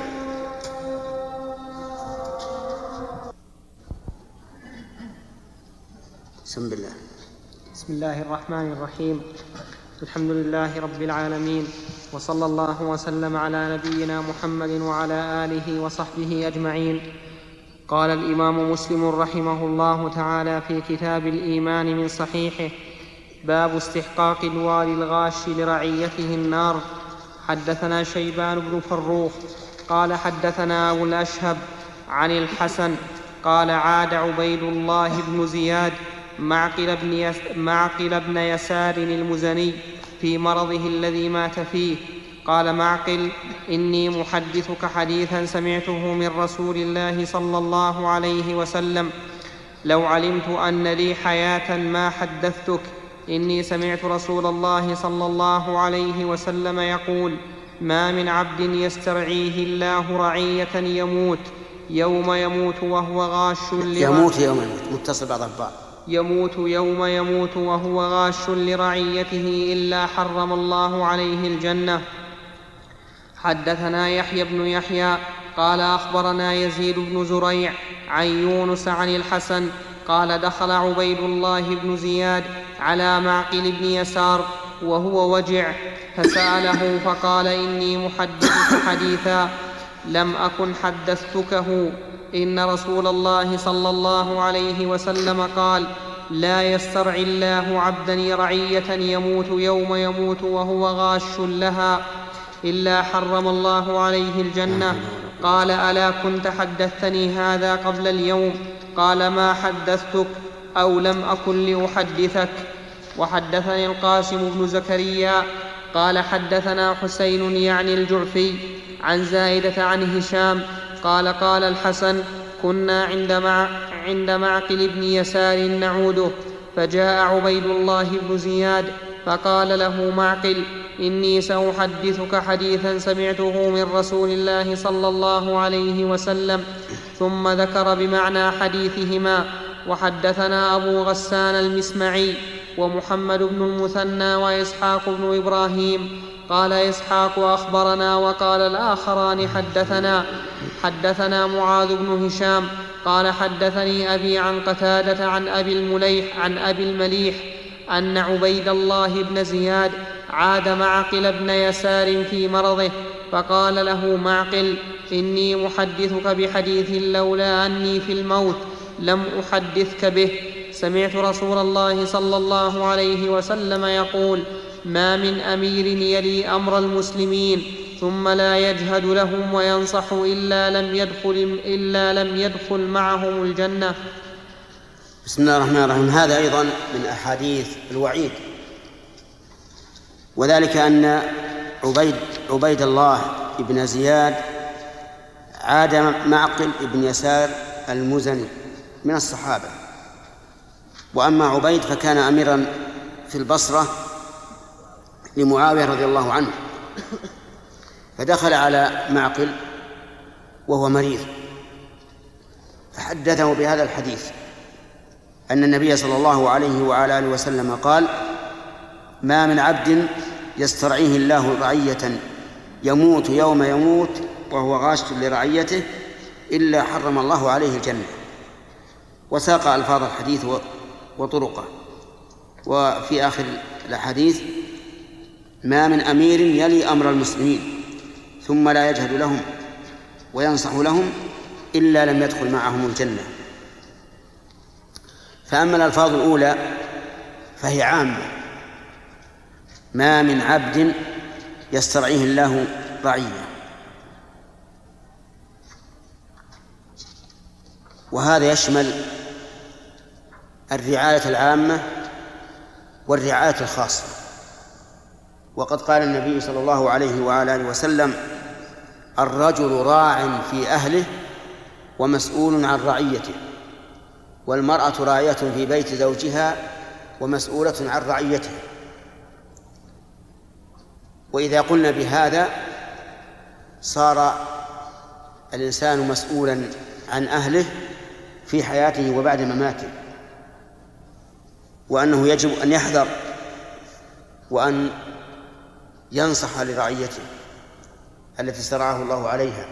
بسم الله. بسم الله الرحمن الرحيم. الحمد لله رب العالمين، وصلى الله وسلم على نبينا محمد وعلى آله وصحبه أجمعين. قال الإمام مسلم رحمه الله تعالى في كتاب الإيمان من صحيحه: باب استحقاق الوالي الغاش لرعيته النار. حدثنا شيبان بن فروخ قال حدثنا أبو الأشهب عن الحسن قال عاد عبيد الله بن زياد معقل بن, يس معقل بن يسار المزني في مرضه الذي مات فيه. قال معقل: إني محدثك حديثا سمعته من رسول الله صلى الله عليه وسلم، لو علمت أن لي حياة ما حدثتك. إني سمعت رسول الله صلى الله عليه وسلم يقول: ما من عبد يسترعيه الله رعية يموت يوم يموت وهو غاش يموت يوم يموت متصل بعض البعض يموت يوم يموت وهو غاش لرعيته إلا حرم الله عليه الجنة. حدثنا يحيى بن يحيى قال أخبرنا يزيد بن زريع عن يونس عن الحسن قال دخل عبيد الله بن زياد على معقل بن يسار وهو وجع، فسأله فقال: إني محدثك حديثا لم أكن حدثتكه. إن رسول الله صلى الله عليه وسلم قال: لا يسترعي الله عبدا رعية يموت يوم يموت وهو غاش لها إلا حرم الله عليه الجنة. قال: ألا كنت حدثتني هذا قبل اليوم؟ قال: ما حدثتك أو لم أكن لأحدثك. وحدثني القاسم بن زكريا قال: حدثنا حسين يعني الجعفي عن زائدة عن هشام قال: قال الحسن: كنا عند, مع عند معقل بن يسار نعوده، فجاء عبيد الله بن زياد فقال له معقل: إني سأحدثك حديثا سمعته من رسول الله صلى الله عليه وسلم، ثم ذكر بمعنى حديثهما. وحدثنا أبو غسان المسمعي ومحمد بن المثنى وإسحاق بن إبراهيم. قال إسحاق: أخبرنا. وقال الآخران: حدثنا حدثنا معاذ بن هشام قال: حدثني أبي عن قتادة عن أبي المليح عن أبي المليح أن عبيد الله بن زياد عاد معقل بن يسار في مرضه، فقال له معقل: إني محدثك بحديث لولا أني في الموت لم أحدثك به. سمعت رسول الله صلى الله عليه وسلم يقول: ما من أمير يلي أمر المسلمين ثم لا يجهد لهم وينصح إلا لم يدخل, إلا لم يدخل معهم الجنة. بسم الله الرحمن الرحيم. هذا أيضا من أحاديث الوعيد، وذلك أن عبيد, عبيد الله بن زياد عاد معقل بن يسار المزني من الصحابة، وأما عبيد فكان أميرا في البصرة لمعاوية رضي الله عنه، فدخل على معقل وهو مريض فحدثه بهذا الحديث أن النبي صلى الله عليه وعلى آله وسلم قال: ما من عبد يسترعيه الله رعية يموت يوم يموت وهو غاش لرعيته إلا حرم الله عليه الجنة. وساق ألفاظ الحديث وطرقه. وفي آخر الحديث: ما من أمير يلي أمر المسلمين ثم لا يجهد لهم وينصح لهم إلا لم يدخل معهم الجنة. فأما الألفاظ الأولى فهي عامة: ما من عبد يسترعيه الله رعية، وهذا يشمل الرعاية العامة والرعاية الخاصة. وقد قال النبي صلى الله عليه وعلى آله وسلم: الرجل راع في أهله ومسؤول عن رعيته، والمرأة راعية في بيت زوجها ومسؤولة عن رعيته. وإذا قلنا بهذا صار الإنسان مسؤولا عن أهله في حياته وبعد مماته، وأنه يجب أن يحذر وأن ينصح لرعيته التي استرعاه الله عليها.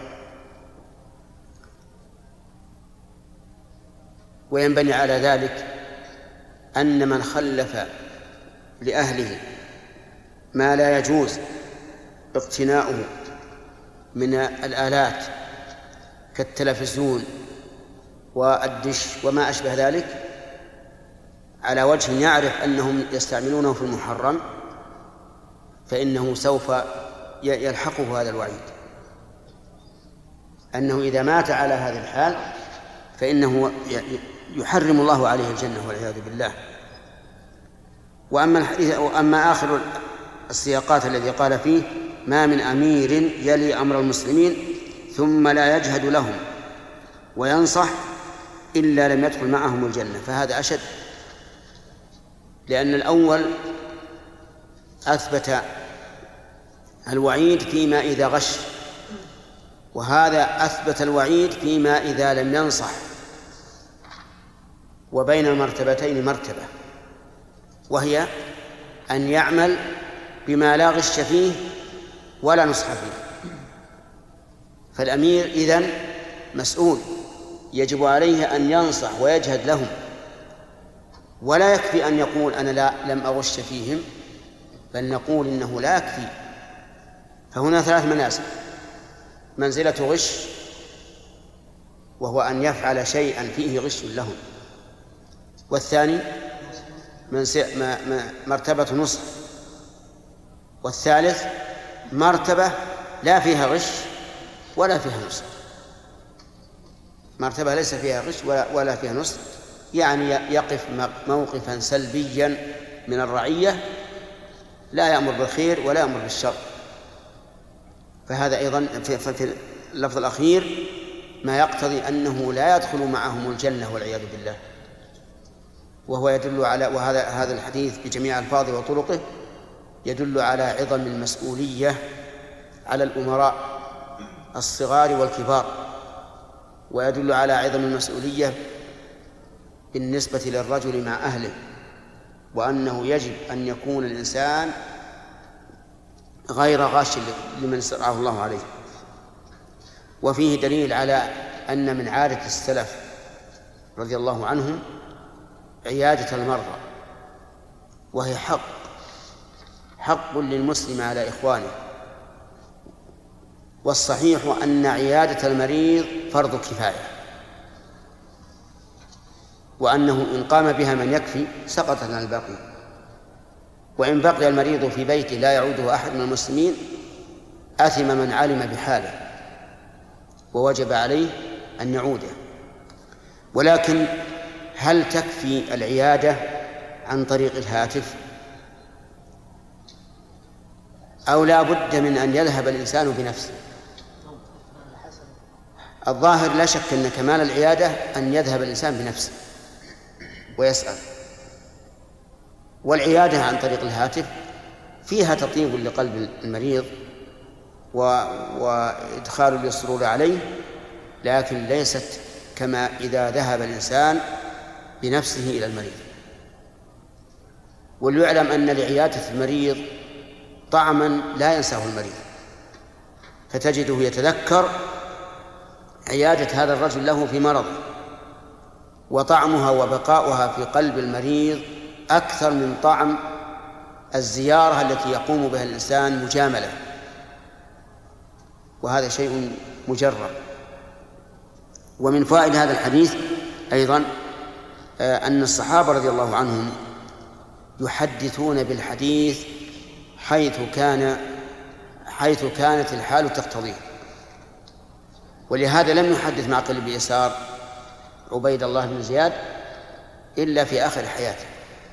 وينبني على ذلك أن من خلف لأهله ما لا يجوز اقتناؤه من الآلات كالتلفزيون والدش وما أشبه ذلك على وجه يعرف أنهم يستعملونه في المحرم، فإنه سوف يلحقه هذا الوعيد، أنه إذا مات على هذه الحال فإنه يحرم الله عليه الجنة والعياذ بالله. وأما الحديث وأما آخر السياقات الذي قال فيه: ما من أمير يلي أمر المسلمين ثم لا يجهد لهم وينصح إلا لم يدخل معهم الجنة، فهذا أشد، لأن الأول أثبت الوعيد فيما إذا غش، وهذا أثبت الوعيد فيما إذا لم ينصح، وبين المرتبتين مرتبة، وهي أن يعمل بما لا غش فيه ولا نصح فيه. فالأمير إذن مسؤول، يجب عليه أن ينصح ويجهد لهم ولا يكفي أن يقول أنا لا لم أغش فيهم، بل نقول إنه لا يكفي. فهنا ثلاث منازل: منزلة غش وهو أن يفعل شيئا فيه غش لهم، والثاني مرتبة نصح، والثالث مرتبة لا فيها غش ولا فيها نصح، مرتبة ليس فيها غش ولا, ولا فيها نصح، يعني يقف موقفا سلبيا من الرعية، لا يأمر بالخير ولا يأمر بالشر. فهذا أيضا في اللفظ الأخير ما يقتضي أنه لا يدخل معهم الجنة والعياذ بالله. وهو يدل على وهذا هذا الحديث بجميع ألفاظه وطرقه يدل على عظم المسؤولية على الأمراء الصغار والكبار، ويدل على عظم المسؤولية بالنسبة للرجل مع أهله، وأنه يجب أن يكون الإنسان غير غاش لمن استرعاه الله عليه. وفيه دليل على أن من عادة السلف رضي الله عنهم عيادة المرضى، وهي حق حق للمسلم على إخوانه. والصحيح أن عيادة المريض فرض كفاية، وأنه إن قام بها من يكفي سقطت عن الباقي، وإن بقي المريض في بيته لا يعوده أحد من المسلمين أثم من علم بحاله ووجب عليه أن يعوده. ولكن هل تكفي العيادة عن طريق الهاتف، أو لا بد من أن يذهب الإنسان بنفسه؟ الظاهر لا شك أن كمال العيادة أن يذهب الإنسان بنفسه ويسأل. والعيادة عن طريق الهاتف فيها تطيب لقلب المريض وإدخال السرور عليه، لكن ليست كما إذا ذهب الإنسان بنفسه إلى المريض. وليعلم أن لعيادة المريض طعما لا ينساه المريض، فتجده يتذكر عيادة هذا الرجل له في مرضه، وطعمها وبقاؤها في قلب المريض أكثر من طعم الزيارة التي يقوم بها الإنسان مجاملة، وهذا شيء مجرب. ومن فوائد هذا الحديث أيضا أن الصحابة رضي الله عنهم يحدثون بالحديث حيث كان حيث كانت الحال تقتضيه، ولهذا لم يحدث معقل بن يسار عبيد الله بن زياد إلا في آخر حياته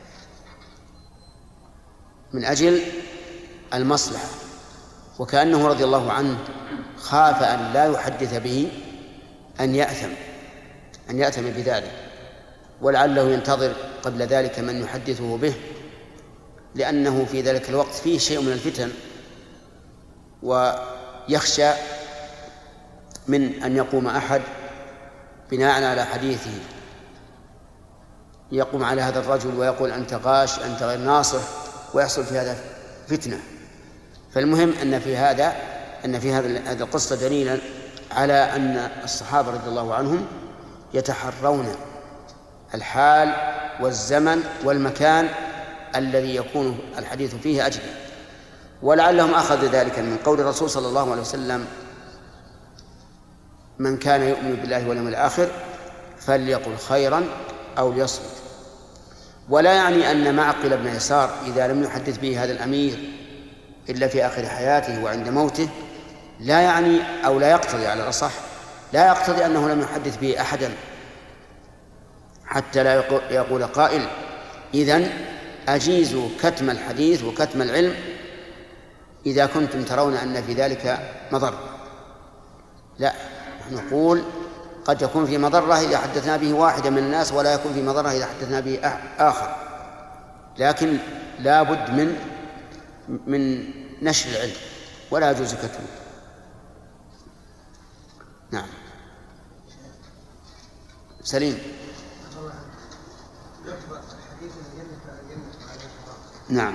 من أجل المصلحة، وكأنه رضي الله عنه خاف أن لا يحدث به أن يأثم أن يأثم بذلك، ولعله ينتظر قبل ذلك من يحدثه به، لأنه في ذلك الوقت فيه شيء من الفتن، ويخشى من أن يقوم أحد بناء على حديثه يقوم على هذا الرجل ويقول أنت غاش أنت غير ناصح، ويحصل في هذا فتنة. فالمهم أن في هذا أن في هذه القصة دليلا على أن الصحابة رضي الله عنهم يتحرون الحال والزمن والمكان الذي يكون الحديث فيه أجل. ولعلهم أخذ ذلك من قول الرسول صلى الله عليه وسلم من كان يؤمن بالله واليوم الآخر فليقل خيرا أو ليصمت. ولا يعني أن معقل بن يسار إذا لم يحدث به هذا الأمير إلا في آخر حياته وعند موته لا يعني أو لا يقتضي على الأصح لا يقتضي أنه لم يحدث به أحدا، حتى لا يقول قائل إذن أجيزوا كتم الحديث وكتم العلم إذا كنتم ترون أن في ذلك مضرة. لا، نقول قد يكون في مضرة إذا حدثنا به واحدا من الناس، ولا يكون في مضرة إذا حدثنا به آخر، لكن لا بد من من نشر العلم ولا يجوز كتمه. نعم سليم. نعم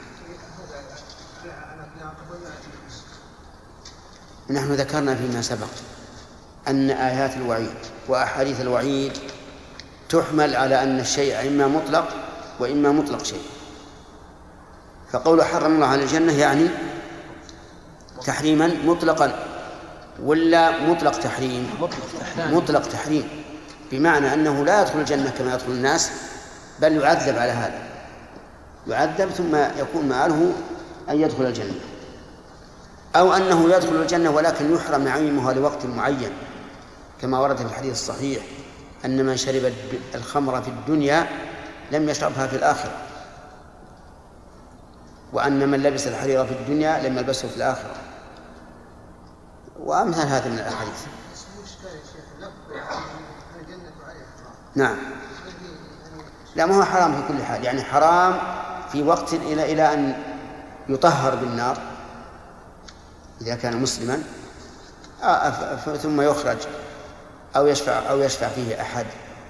نحن ذكرنا فيما سبق أن آيات الوعيد وأحاديث الوعيد تحمل على أن الشيء إما مطلق وإما مطلق شيء. فقول حرم الله على الجنة يعني تحريما مطلقا ولا مطلق تحريم؟ مطلق تحريم، بمعنى أنه لا يدخل الجنة كما يدخل الناس، بل يعذب على هذا، يعذب ثم يكون مآله أن يدخل الجنة، أو أنه يدخل الجنة ولكن يحرم نعيمها لوقت معين، كما ورد في الحديث الصحيح أن من شرب الخمر في الدنيا لم يشربها في الآخرة، وأن من لبس الحرير في الدنيا لم يلبسه في الآخرة، وأمثال هذا من الأحاديث. نعم، لا ما هو حرام في كل حال، يعني حرام في وقت إلى إلى أن يطهر بالنار إذا كان مسلما ثم يخرج أو يشفع أو يشفع فيه أحد.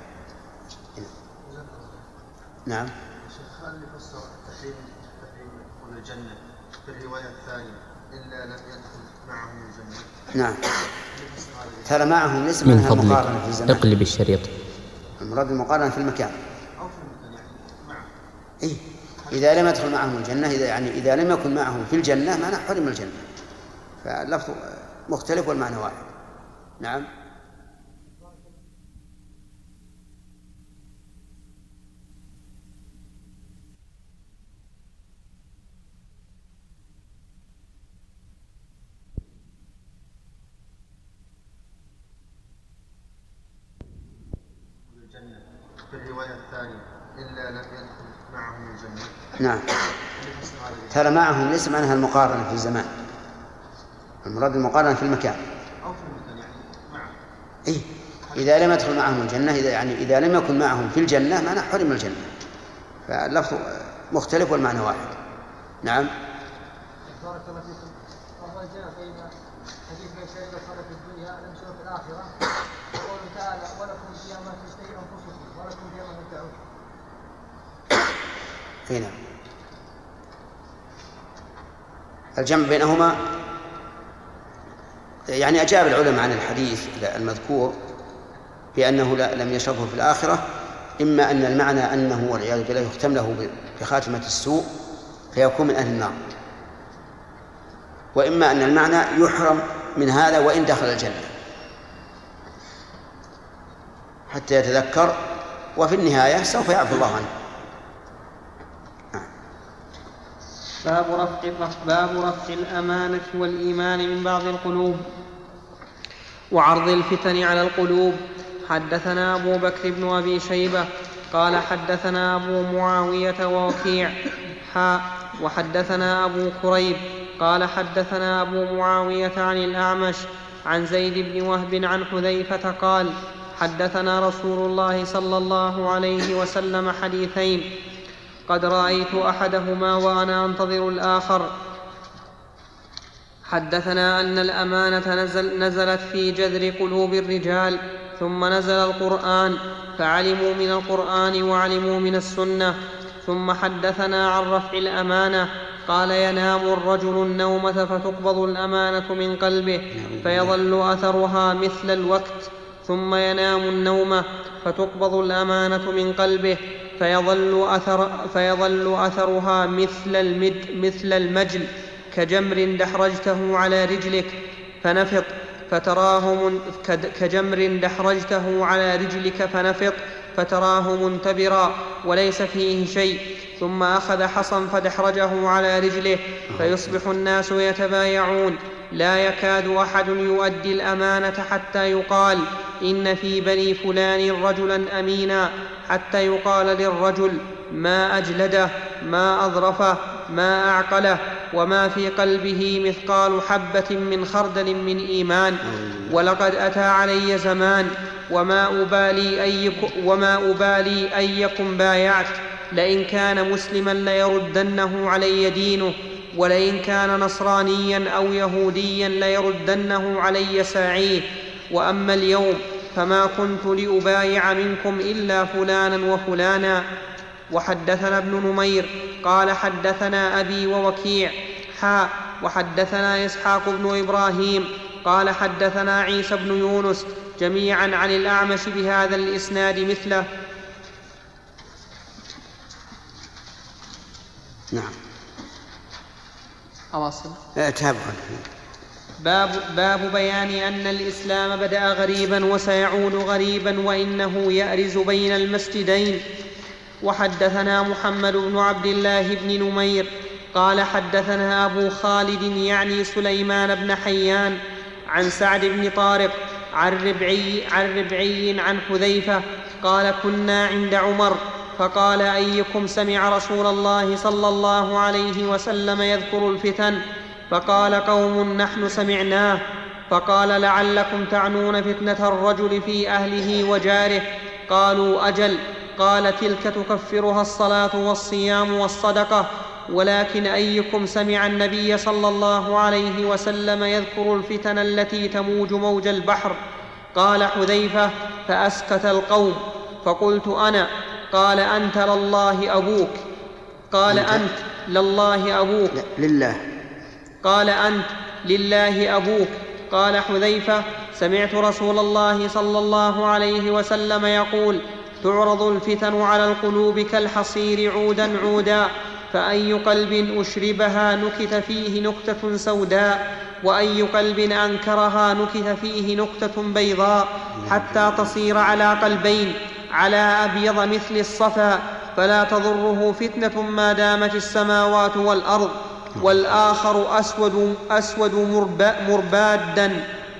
نعم. الشيخ اللي فسر التحريم التحريم دخول الجنة في الرواية الثانية إلا لم يدخل معهم الجنة. نعم. ترى معهم ليس منها مقارنة في الزمان. اقلب الشريط. المراد المقارنة في المكان. أو في المكان يعني معهم. إيه؟ إذا لم يدخل معهم الجنة، إذا يعني إذا لم يكن معهم في الجنة معناه حرم الجنة، فاللفظ مختلف والمعنى واحد. نعم. في الرواية الثانية إلا لم يدخل معهم الجنة. نعم. ترى معهم ليس معناها المقارنة في الزمان، المراد المقارنة في المكان. أو في المكان يعني معهم. إيه؟ إذا لم يدخل معهم الجنة، إذا يعني إذا لم يكن معهم في الجنة معناه حرم الجنة، فاللفظ مختلف والمعنى واحد. نعم. بارك الله فيكم. الله جاء بين حديث من شهد الخير في الدنيا لم يشهد في الآخرة، وقوله تعالى ولكم فيها ما تشتهي أنفسكم ولكم فيها ما تدعون. هنا الجمع بينهما، يعني أجاب العلماء عن الحديث المذكور بأنه لم يشربه في الآخرة، إما أن المعنى أنه والعياذ بالله يختم له بخاتمة السوء فيكون من أهل النار، وإما أن المعنى يحرم من هذا وإن دخل الجنة حتى يتذكر، وفي النهاية سوف يعفو الله عنه. باب رفع, باب رفع الأمانة والإيمان من بعض القلوب وعرض الفتن على القلوب. حدثنا أبو بكر بن أبي شيبة قال حدثنا أبو معاوية ووكيع حاء وحدثنا أبو كريب قال حدثنا أبو معاوية عن الأعمش عن زيد بن وهب عن حذيفة قال حدثنا رسول الله صلى الله عليه وسلم حديثين قد رأيت أحدهما وأنا أنتظر الآخر. حدثنا أن الأمانة نزل نزلت في جذر قلوب الرجال ثم نزل القرآن فعلموا من القرآن وعلموا من السنة. ثم حدثنا عن رفع الأمانة قال ينام الرجل النومة فتقبض الأمانة من قلبه فيظل أثرها مثل الوقت، ثم ينام النومة فتقبض الأمانة من قلبه فيظل, أثر فيظل أثرها مثل, المد مثل المجل كجمر دحرجته على رجلك فنفط فتراه من كجمر دحرجته على رجلك فنفط فتراه منتبرا وليس فيه شيء، ثم أخذ حصا فدحرجه على رجله فيصبح الناس يتبايعون لا يكاد أحد يؤدي الأمانة حتى يقال إن في بني فلان رجلا أمينا، حتى يقال للرجل ما أجلده ما أظرفه ما أعقله وما في قلبه مثقال حبة من خردل من إيمان. ولقد أتى علي زمان وما أبالي أيكم, وما أبالي أيكم بايعت، لئن كان مسلما ليردنه علي دينه، ولئن كان نصرانيا أو يهوديا ليردنه علي ساعيه. وأما اليوم فما كنت لأبايع منكم إلا فلانا وفلانا. وحدثنا ابن نمير قال حدثنا أبي ووكيع حاء وحدثنا إسحاق بن إبراهيم قال حدثنا عيسى بن يونس جميعا عن الأعمش بهذا الإسناد مثله. نعم. أواصل. تابع. باب, باب بيان أن الإسلام بدأ غريبا وسيعود غريبا وإنه يأرز بين المسجدين. وحدثنا محمد بن عبد الله بن نمير قال حدثنا أبو خالد يعني سليمان بن حيان عن سعد بن طارق عن ربعي, عن ربعي عن حذيفة قال كنا عند عمر فقال أيكم سمع رسول الله صلى الله عليه وسلم يذكر الفتن؟ فقال قوم نحن سمعناه. فقال لعلكم تعنون فتنة الرجل في أهله وجاره. قالوا أجل. قال تلك تكفرها الصلاة والصيام والصدقة. ولكن أيكم سمع النبي صلى الله عليه وسلم يذكر الفتن التي تموج موج البحر؟ قال حذيفة فأسكت القوم. فقلت أنا. قال أنت لله أبوك. قال أنت لله أبوك. لله. قال أنت لله أبوك. قال حذيفة سمعت رسول الله صلى الله عليه وسلم يقول تعرض الفتن على القلوب كالحصير عودا عودا فأي قلب أشربها نكت فيه نكتة سوداء وأي قلب أنكرها نكت فيه نكتة بيضاء حتى تصير على قلبين على أبيض مثل الصفا فلا تضره فتنة ما دامت السماوات والأرض. والآخر أسود, أسود مربادا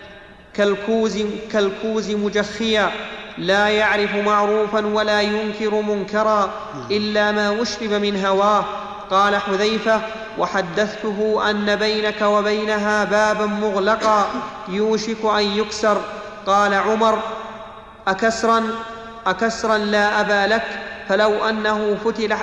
كالكوز, كالكوز مجخيا لا يعرف معروفا ولا ينكر منكرا إلا ما أشرب من هواه. قال حذيفة وحدثته أن بينك وبينها بابا مغلقا يوشك أن يكسر. قال عمر أكسرا, أكسرا لا أبا لك فلو أنه فتح.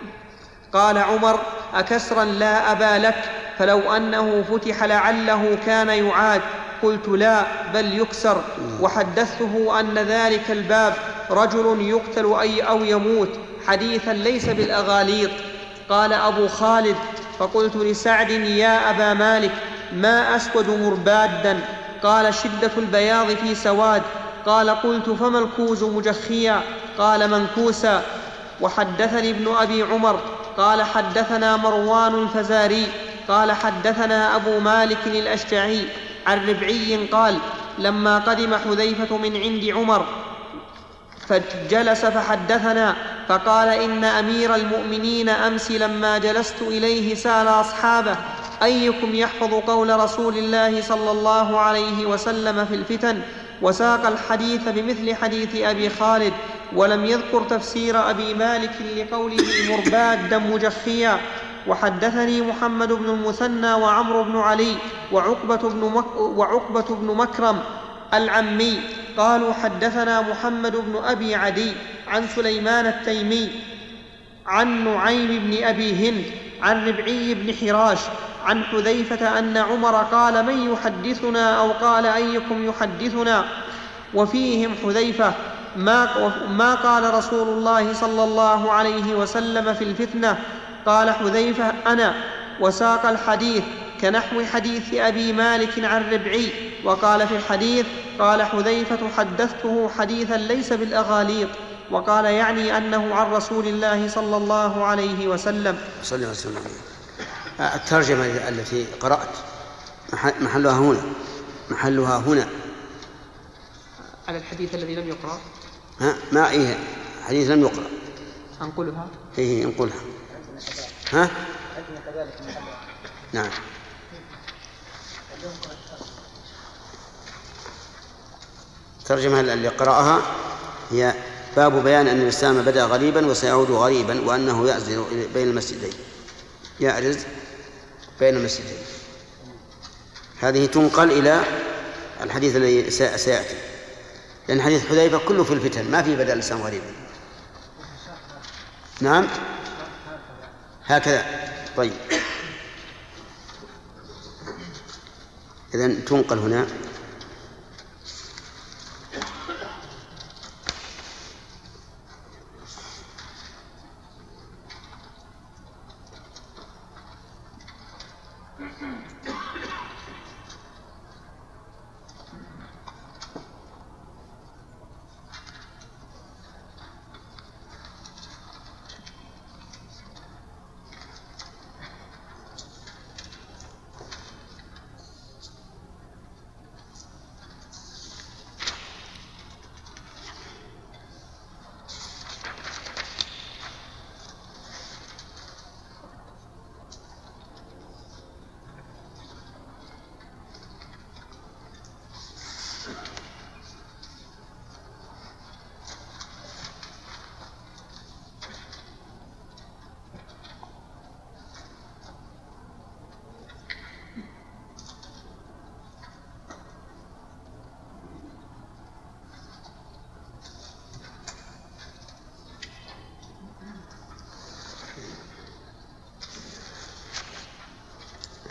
قال عمر أكسرا لا أبا لك فلو أنه فتح لعله كان يعاد. قلت لا بل يكسر. وحدثته أن ذلك الباب رجل يقتل أي أو يموت حديثا ليس بالأغاليط. قال أبو خالد فقلت لسعد يا أبا مالك ما أسود مربادا؟ قال شدة البياض في سواد. قال قلت فما الكوز مجخيا؟ قال منكوسا. وحدثني ابن أبي عمر قال حدثنا مروان الفزاري قال حدثنا أبو مالك الأشجعي عن ربعي قال لما قدم حذيفة من عند عمر فجلس فحدثنا فقال إن أمير المؤمنين أمس لما جلست إليه سأل أصحابه أيكم يحفظ قول رسول الله صلى الله عليه وسلم في الفتن؟ وساق الحديث بمثل حديث أبي خالد ولم يذكر تفسير أبي مالك لقوله مربادا مجخيا. وحدثني محمد بن المثنى وعمرو بن علي وعقبة بن, مك وعقبة بن مكرم العمي قالوا حدثنا محمد بن أبي عدي عن سليمان التيمي عن نعيم بن أبي هند عن ربعي بن حراش عن حذيفة أن عمر قال من يحدثنا أو قال أيكم يحدثنا وفيهم حذيفة ما, ما قال رسول الله صلى الله عليه وسلم في الفتنة؟ قال حذيفة أنا. وساق الحديث كنحو حديث أبي مالك عن ربعي. وقال في الحديث قال حذيفة حدثته حديثا ليس بالأغاليط. وقال يعني أنه عن رسول الله صلى الله عليه وسلم. صلى الله عليه وسلم. الترجمة التي قرأت محلها هنا محلها هنا على الحديث الذي لم يقرأ. ها ما إيه حديث لم يقرأ أنقلها. إيه انقلها. ها نعم. الترجمة اللي قرأها هي باب بيان أن الإسلام بدأ غريبا وسيعود غريبا وأنه يعزل بين المسجدين يعرز بين المسجدين. هذه تنقل إلى الحديث الذي سيأتي لأن حديث حذيفة كله في الفتن ما في بدأ الإسلام غريبا. نعم هكذا. طيب إذن تنقل هنا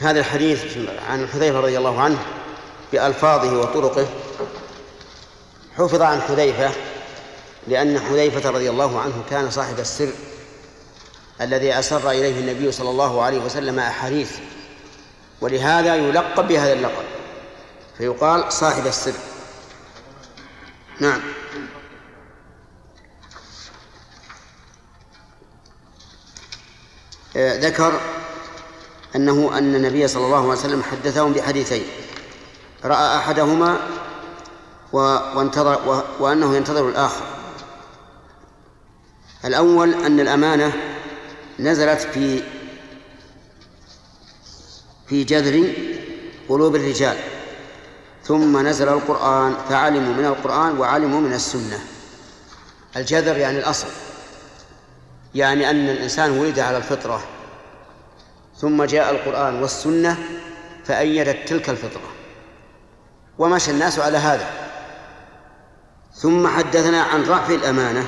هذا الحديث عن حذيفة رضي الله عنه بألفاظه وطرقه حفظ عن حذيفة لأن حذيفة رضي الله عنه كان صاحب السر الذي أسر إليه النبي صلى الله عليه وسلم أحاديث، ولهذا يلقب بهذا اللقب فيقال صاحب السر. نعم. ذكر أنه أن النبي صلى الله عليه وسلم حدثهم بحديثين رأى أحدهما وانتظر وأنه ينتظر الآخر. الأول أن الأمانة نزلت في في جذر قلوب الرجال، ثم نزل القرآن فعلموا من القرآن وعلموا من السنة. الجذر يعني الأصل، يعني أن الإنسان ولد على الفطرة ثم جاء القرآن والسنة فأيدت تلك الفطرة ومشى الناس على هذا. ثم حدثنا عن رفع الأمانة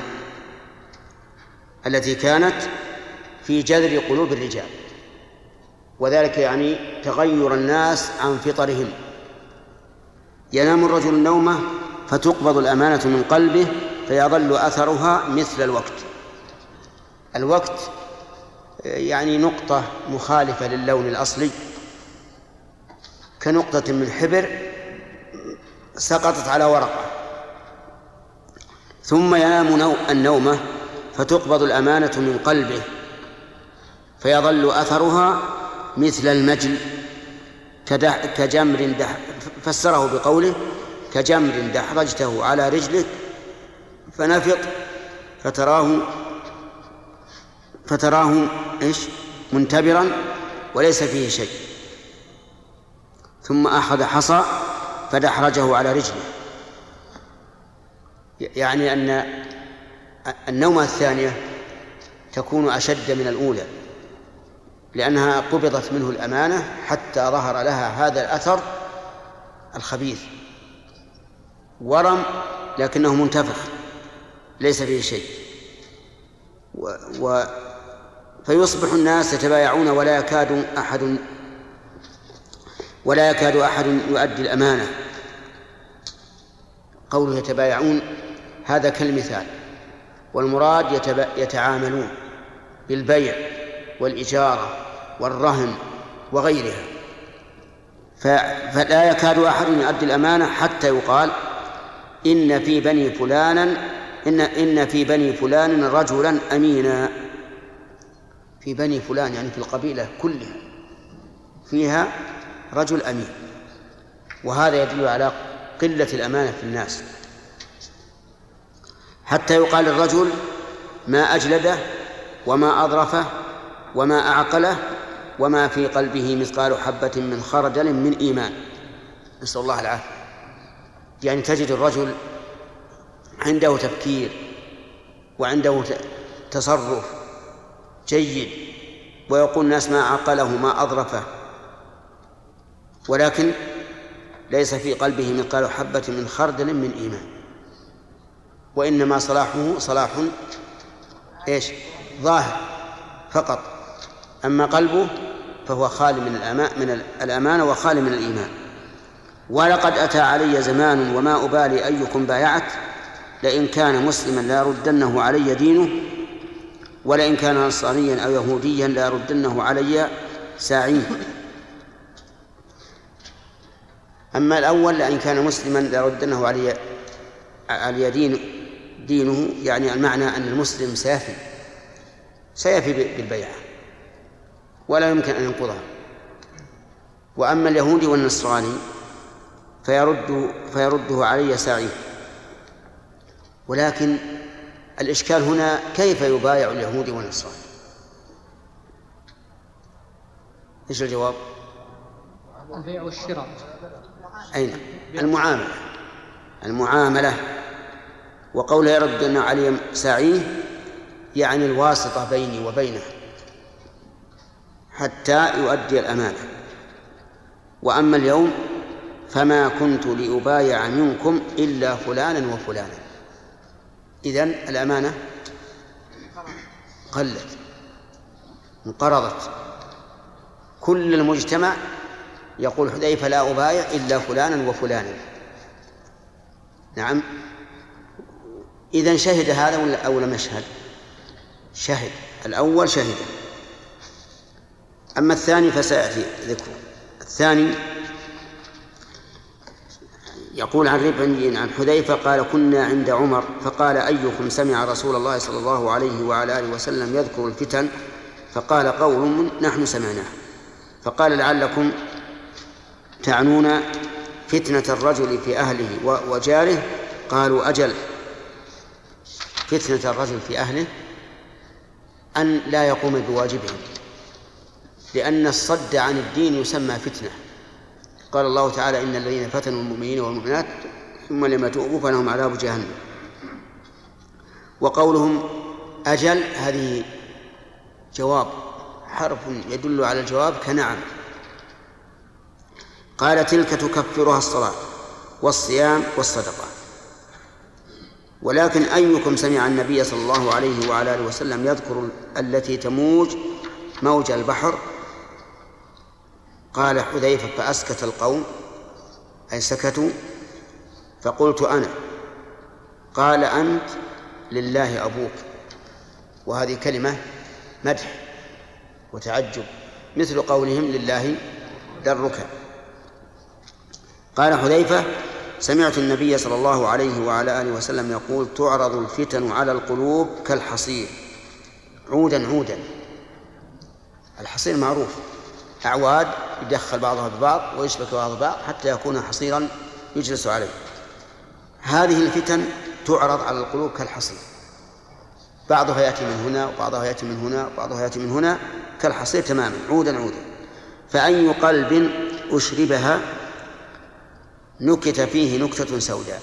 التي كانت في جذر قلوب الرجال، وذلك يعني تغير الناس عن فطرهم. ينام الرجل نومه فتقبض الأمانة من قلبه فيظل أثرها مثل الوقت. الوقت يعني نقطة مخالفة للون الأصلي كنقطة من حبر سقطت على ورقة. ثم ينام النومة فتقبض الأمانة من قلبه فيظل أثرها مثل المجل كجمر دح فسره بقوله كجمر دحرجته على رجلك فنفط فتراه فتراه إيش منتبرا وليس فيه شيء. ثم أخذ حصى فدحرجه على رجله، يعني أن النومة الثانية تكون أشد من الأولى لأنها قبضت منه الأمانة حتى ظهر لها هذا الأثر الخبيث، ورم لكنه منتفخ ليس فيه شيء. و... و... فيصبح الناس يتبايعون ولا يكاد أحد ولا يكاد أحد يؤدي الأمانة. قوله يتبايعون هذا كالمثال، والمراد يتب... يتعاملون بالبيع والإجارة والرهن وغيرها، ف... فلا يكاد أحد يؤدي الأمانة حتى يقال إن في بني فلانا إن إن في بني فلان رجلا أمينا. في بني فلان يعني في القبيلة كلها فيها رجل أمين، وهذا يدل على قلة الأمانة في الناس، حتى يقال الرجل ما أجلده وما أظرفه وما أعقله وما في قلبه مثقال حبة من خردل من إيمان. نسأل الله العافية. يعني تجد الرجل عنده تفكير وعنده تصرف جيد ويقول الناس ما عقله ما أظرفه، ولكن ليس في قلبه مثقال حبة من خردل من إيمان، وإنما صلاحه صلاح إيش ظاهر فقط، أما قلبه فهو خالي من الأمان من الأمانة وخالي من الإيمان. ولقد أتى علي زمان وما أبالي أيكم بايعت لئن كان مسلما لا يردنه علي دينه ولئن كان نصرانيا أو يهوديا لا يردنه علي ساعيه. أما الأول لئن كان مسلما لا يردنه علي علي دين دينه، يعني المعنى أن المسلم سيفي سيفي بالبيعة ولا يمكن أن ينقضها. وأما اليهودي والنصراني فيرد فيرده علي ساعيه. ولكن الإشكال هنا كيف يبايع اليهودي والنصراني؟ إيش الجواب؟ البيع والشراء. أين؟ المعاملة المعاملة وقوله يردنا علي ساعيه يعني الواسطة بيني وبينه حتى يؤدي الأمانة. وأما اليوم فما كنت لأبايع منكم إلا فلانا وفلانا. إذن الأمانة قلت انقرضت. كل المجتمع يقول حذيفة لا أبايع إلا فلانا وفلانا. نعم. إذن شهد هذا أو لم يشهد؟ شهد. الأول شهد. أما الثاني فسيأتي ذكره. الثاني يقول عن ربعي عن حذيفة قال كنا عند عمر فقال أيكم سمع رسول الله صلى الله عليه وعلى آله وسلم يذكر الفتن؟ فقال قول نحن سمعناه. فقال لعلكم تعنون فتنة الرجل في أهله وجاره؟ قالوا أجل. فتنة الرجل في أهله أن لا يقوم بواجبهم، لأن الصد عن الدين يسمى فتنة. قال الله تعالى إن الذين فتنوا المؤمنين والمؤمنات ثم لم يتوبوا فلهم عذاب جهنم. وقولهم أجل هذه جواب، حرف يدل على الجواب كنعم. قال تلك تكفرها الصلاة والصيام والصدقة. ولكن أيكم سمع النبي صلى الله عليه وعلى آله وسلم يذكر التي تموج موج البحر؟ قال حذيفة فأسكت القوم، أي سكتوا، فقلت أنا. قال أنت لله أبوك. وهذه كلمة مدح وتعجب، مثل قولهم لله درك. قال حذيفة سمعت النبي صلى الله عليه وعلى آله وسلم يقول تعرض الفتن على القلوب كالحصير عودا عودا. الحصير معروف، أعواد يدخل بعضها ببعض ويشبك بعضها ببعض حتى يكون حصيرا يجلس عليه. هذه الفتن تعرض على القلوب كالحصير، بعضها يأتي من هنا وبعضها يأتي من هنا وبعضها يأتي من هنا، كالحصير تماما عودا عودا. فأي قلب أشربها نكت فيه نكتة سوداء.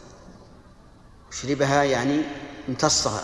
أشربها يعني امتصها،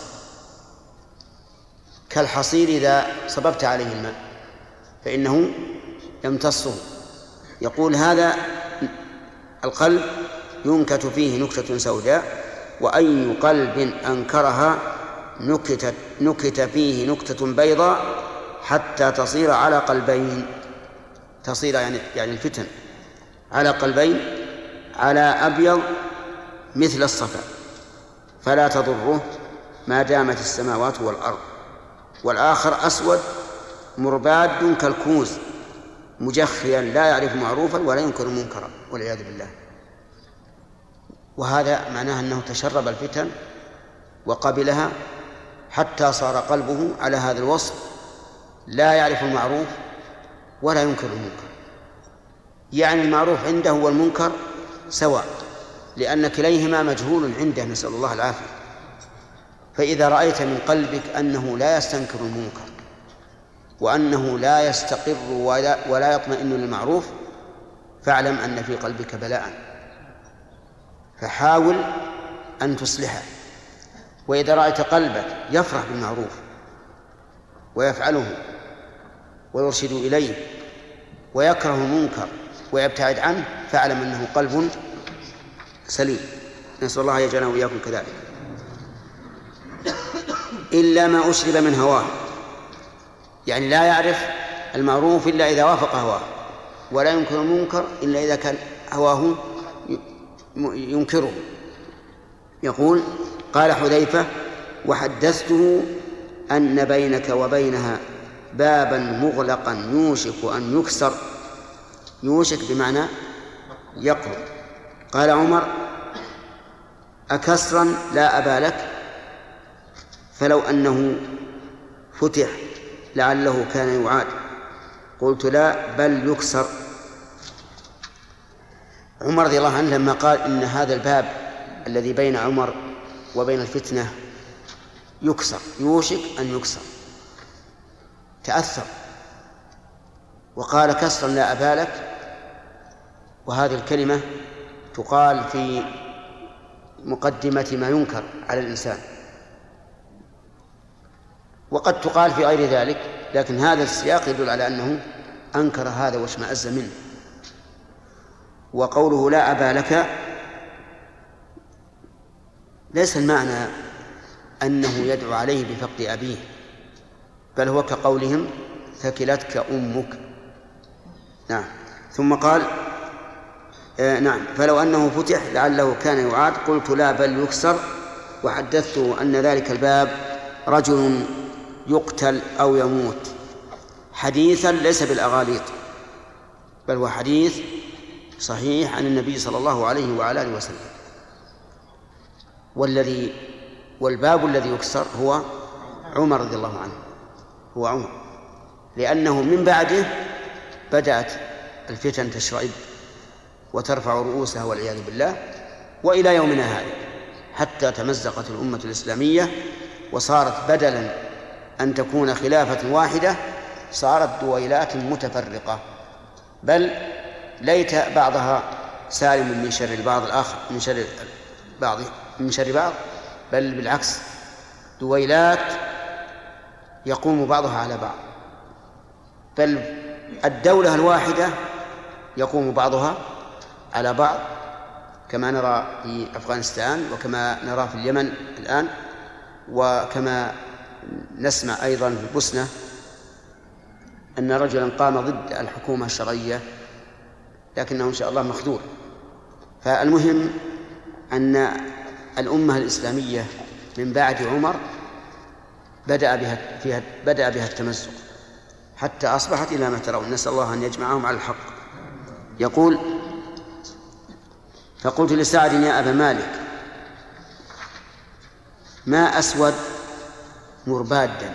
كالحصير إذا صببت عليه الماء فإنه يمتصه. يقول هذا القلب ينكت فيه نكتة سوداء. وأي قلب أنكرها نكت, نكت فيه نكتة بيضاء حتى تصير على قلبين. تصير يعني, يعني الفتن على قلبين، على أبيض مثل الصفا فلا تضره ما دامت السماوات والأرض، والآخر أسود مرباد كالكوز مجخيا لا يعرف معروفا ولا ينكر منكرا والعياذ بالله. وهذا معناه أنه تشرب الفتن وقبلها حتى صار قلبه على هذا الوصف، لا يعرف المعروف ولا ينكر المنكر. يعني المعروف عنده والمنكر سواء، لأن كليهما مجهول عنده، نسأل الله العافية. فإذا رأيت من قلبك أنه لا يستنكر المنكر وأنه لا يستقر ولا, ولا يطمئن للمعروف فاعلم أن في قلبك بلاء، فحاول أن تصلحه. وإذا رأيت قلبك يفرح بالمعروف ويفعله ويرشد إليه ويكره المنكر ويبتعد عنه فاعلم أنه قلب سليم. نسأل الله يجعلنا وإياكم كذلك. إلا ما أشرب من هواه، يعني لا يعرف المعروف إلا إذا وافق هواه، ولا ينكر المنكر إلا إذا كان هواه ينكره. يقول قال حذيفة وحدثته أن بينك وبينها بابا مغلقا يوشك أن يكسر. يوشك بمعنى يقرب. قال عمر أكسرا لا أبا لك؟ فلو أنه فتح لعله كان يعاد. قلت لا بل يكسر. عمر رضي الله عنه لما قال إن هذا الباب الذي بين عمر وبين الفتنة يكسر، يوشك أن يكسر، تأثر وقال كسرا لا أبا لك. وهذه الكلمة تقال في مقدمة ما ينكر على الإنسان، وقد تقال في غير ذلك، لكن هذا السياق يدل على أنه أنكر هذا واشمأز منه. وقوله لا أبا لك ليس المعنى أنه يدعو عليه بفقد أبيه، بل هو كقولهم ثكلتك أمك، نعم. ثم قال آه نعم فلو أنه فتح لعله كان يعاد قلت لا بل يكسر، وحدثته أن ذلك الباب رجل يقتل أو يموت، حديثا ليس بالأغاليط بل هو حديث صحيح عن النبي صلى الله عليه وعلى آله وسلم. والذي والباب الذي يكسر هو عمر رضي الله عنه، هو عمر، لأنه من بعده بدأت الفتن تشرئب وترفع رؤوسها والعياذ بالله، وإلى يومنا هذا حتى تمزقت الأمة الإسلامية وصارت بدلا أن تكون خلافة واحدة صارت دويلات متفرقة، بل ليت بعضها سالم من شر البعض الآخر من شر بعض من شر بعض، بل بالعكس دويلات يقوم بعضها على بعض، بل الدولة الواحدة يقوم بعضها على بعض كما نرى في أفغانستان وكما نرى في اليمن الآن، وكما نسمع أيضا في البوسنة أن رجلا قام ضد الحكومة الشرعية لكنه إن شاء الله مخذول. فالمهم أن الأمة الإسلامية من بعد عمر بدأ بها فيها بدأ بها التمزق حتى أصبحت إلى ما ترون، نسأل الله أن يجمعهم على الحق. يقول فقلت لسعد يا أبا مالك ما أسود مربادا،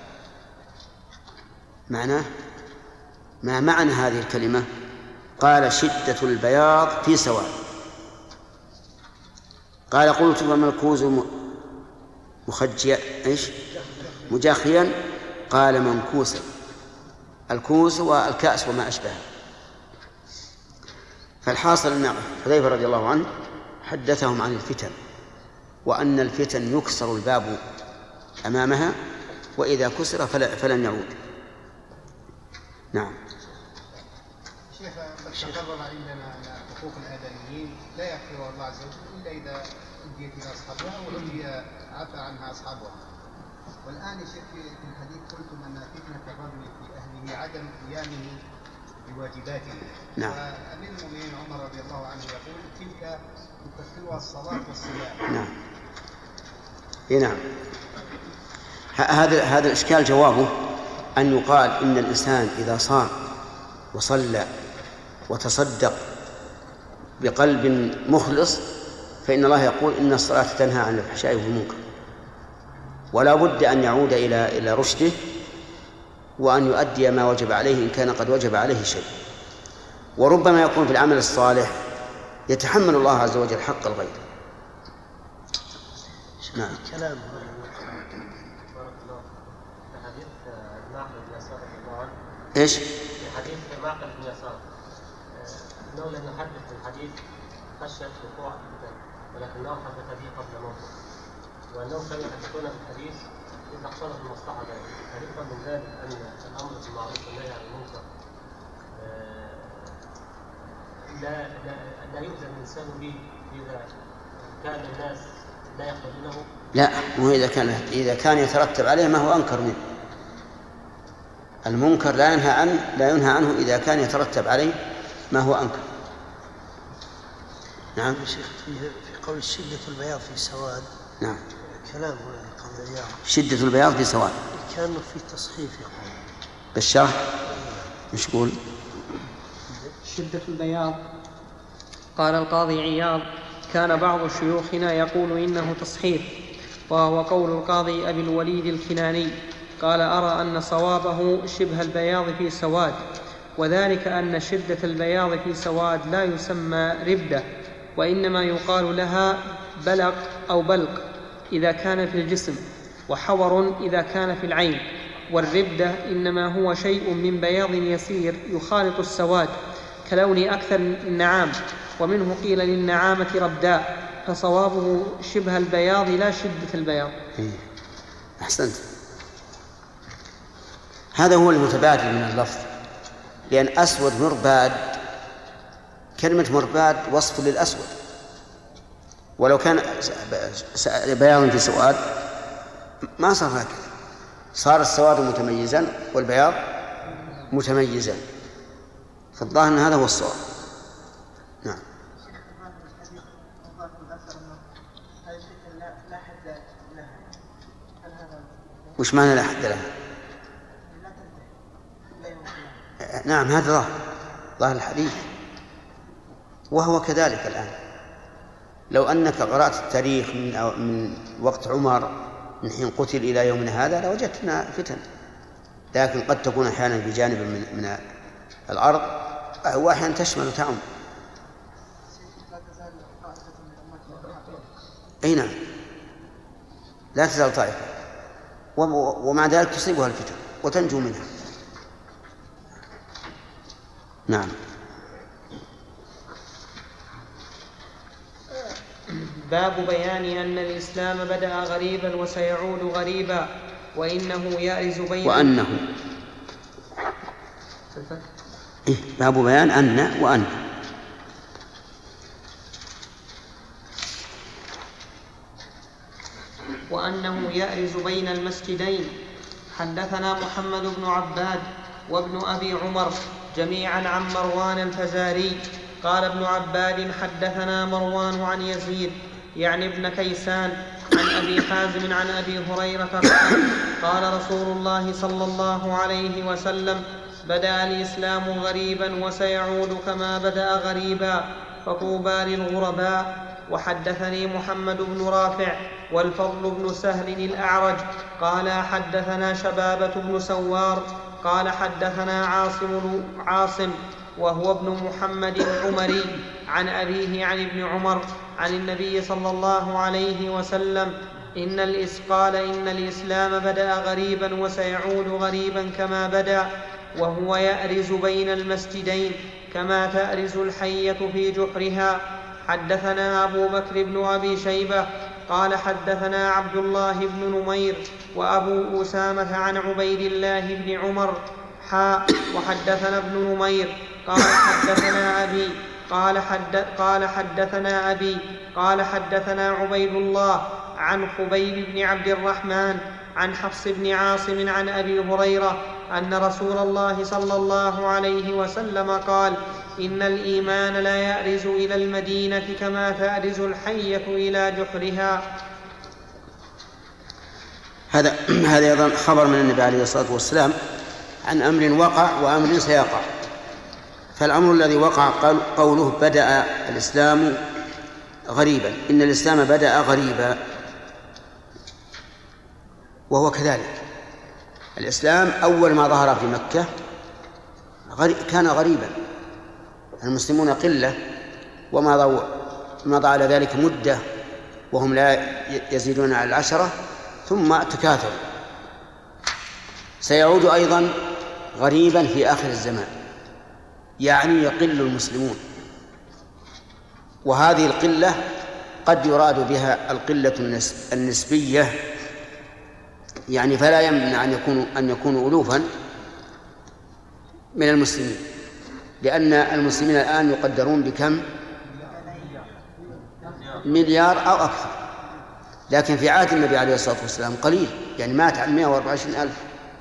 معناه ما معنى هذه الكلمة؟ قال شدة البياض في سواد. قال قلت وما الكوز مخجيا ايش مجاخيا؟ قال منكوسا، الكوز والكأس وما أشبهه. فالحاصل أن حذيفة رضي الله عنه حدثهم عن الفتن، وأن الفتن يكسر الباب أمامها، وإذا كسر فلن يعود. نعم. شيخ قد تقرر عندنا أن حقوق الآدميين لا يغفرها الله عز وجل إلا إذا أديت إلى أصحابها وأدي عفى عنها أصحابها. والآن يا شيخ في الحديث قلتم أن فتنة الرجل في أهله عدم قيامه بواجباته. نعم. وأمير المؤمنين عمر رضي الله عنه يقول تلك تكفرها الصلاة والصيام. نعم. إيه نعم. هذا هذا الإشكال جوابه أن يقال إن الإنسان إذا صام وصلى وتصدق بقلب مخلص فإن الله يقول إن الصلاة تنهى عن الفحشاء والمنكر، ولا بد أن يعود إلى إلى رشده وأن يؤدي ما وجب عليه إن كان قد وجب عليه شيء. وربما يكون في العمل الصالح يتحمل الله عز وجل حق الغير. نعم. كلام ايش؟ في حديث معقل بن يسار انه لم يحدث بالحديث خشيه وقوع الفتن، ولكنه حدث به قبل موته، وانهم كانوا يحدثون بالحديث اذا اقتضت المصلحه ذلك. فنفهم من ذلك ان الامر بالمعروف والنهي عن المنكر لا لا لا يؤذى الانسان به اذا كان الناس لا يقبلونه. لا، مو اذا كان اذا كان يترتب عليه ما هو انكر منه. المنكر لا ينهى عنه لا ينهى عنه إذا كان يترتب عليه ما هو أنكر. نعم. شيخ في قول شدة البياض في سواد. نعم. كلام هنا قول البياض. شدة البياض في سواد. كانوا في تصحيف يقول. بالشرح مش يقول؟ شدة البياض. قال القاضي عياض كان بعض شيوخنا يقول إنه تصحيف، وهو قول القاضي أبي الوليد الكناني. قال أرى أن صوابه شبه البياض في سواد، وذلك أن شدة البياض في سواد لا يسمى ردة، وإنما يقال لها بلق أو بلق إذا كان في الجسم، وحور إذا كان في العين. والردة إنما هو شيء من بياض يسير يخالط السواد كلون أكثر النعام، ومنه قيل للنعامة رداء، فصوابه شبه البياض لا شدة البياض. أحسنت. هذا هو المتبادل من اللفظ، لأن أسود مرباد، كلمة مرباد وصف للأسود، ولو كان بياض في سواد ما صار هكذا، صار السواد متميزا والبياض متميزا. فالظاهر أن هذا هو الصواب. نعم. وش معنى لا حد لها؟ نعم هذا ظاهر ظاهر الحديث، وهو كذلك الآن. لو أنك قرأت التاريخ من, من وقت عمر من حين قتل إلى يومنا هذا لوجدتنا فتن، لكن قد تكون أحيانا بجانب من, من الأرض وأحيانا تشمل وتعم. أي نعم لا تزال طائفة، ومع ذلك تصيبها الفتن وتنجو منها. نعم. باب بيان أن الإسلام بدأ غريبا وسيعود غريبا وإنه يأرز بين وأنه إيه باب بيان أن وأن وأنه يأرز بين المسجدين. حدثنا محمد بن عباد وابن أبي عمر جميعا عن مروان الفزاري قال ابن عباد حدثنا مروان عن يزيد يعني ابن كيسان عن أبي حازم عن أبي هريرة قال قال رسول الله صلى الله عليه وسلم بدأ الإسلام غريبا وسيعود كما بدأ غريبا فطوبى للغرباء. وحدثني محمد بن رافع والفضل بن سهل الأعرج قال حدثنا شبابة بن سوار قال حدثنا عاصم, عاصم وهو ابن محمد العمري عن أبيه عن ابن عمر عن النبي صلى الله عليه وسلم إن الإسقال إن الإسلام بدأ غريبا وسيعود غريبا كما بدأ وهو يأرز بين المسجدين كما تأرز الحية في جحرها. حدثنا أبو بكر بن أبي شيبة قال حدثنا عبد الله بن نمير وأبو أسامة عن عبيد الله بن عمر حاء وحدثنا ابن نمير قال حدثنا أبي قال, حد قال حدثنا أبي قال حدثنا عبيد الله عن خبيب بن عبد الرحمن عن حفص بن عاصم عن أبي هريرة أن رسول الله صلى الله عليه وسلم قال إن الإيمان لا يأرز إلى المدينة كما تأرز الحية إلى جحرها. هذا هذا أيضا خبر من النبي عليه الصلاة والسلام عن أمر وقع وأمر سيقع. فالأمر الذي وقع قوله بدأ الإسلام غريبا، إن الإسلام بدأ غريبا، وهو كذلك. الإسلام أول ما ظهر في مكة كان غريبا، المسلمون قلة وما مضى على ذلك مدة وهم لا يزيدون على العشرة ثم تكاثروا. سيعود أيضا غريبا في آخر الزمان، يعني يقل المسلمون، وهذه القلة قد يراد بها القلة النسبية، يعني فلا يمنع أن يكونوا أن يكونوا ألوفا من المسلمين، لأن المسلمين الآن يقدرون بكم؟ مليار أو أكثر، لكن في عهد النبي عليه الصلاة والسلام قليل، يعني مات عن مئة وأربعة وعشرين ألف.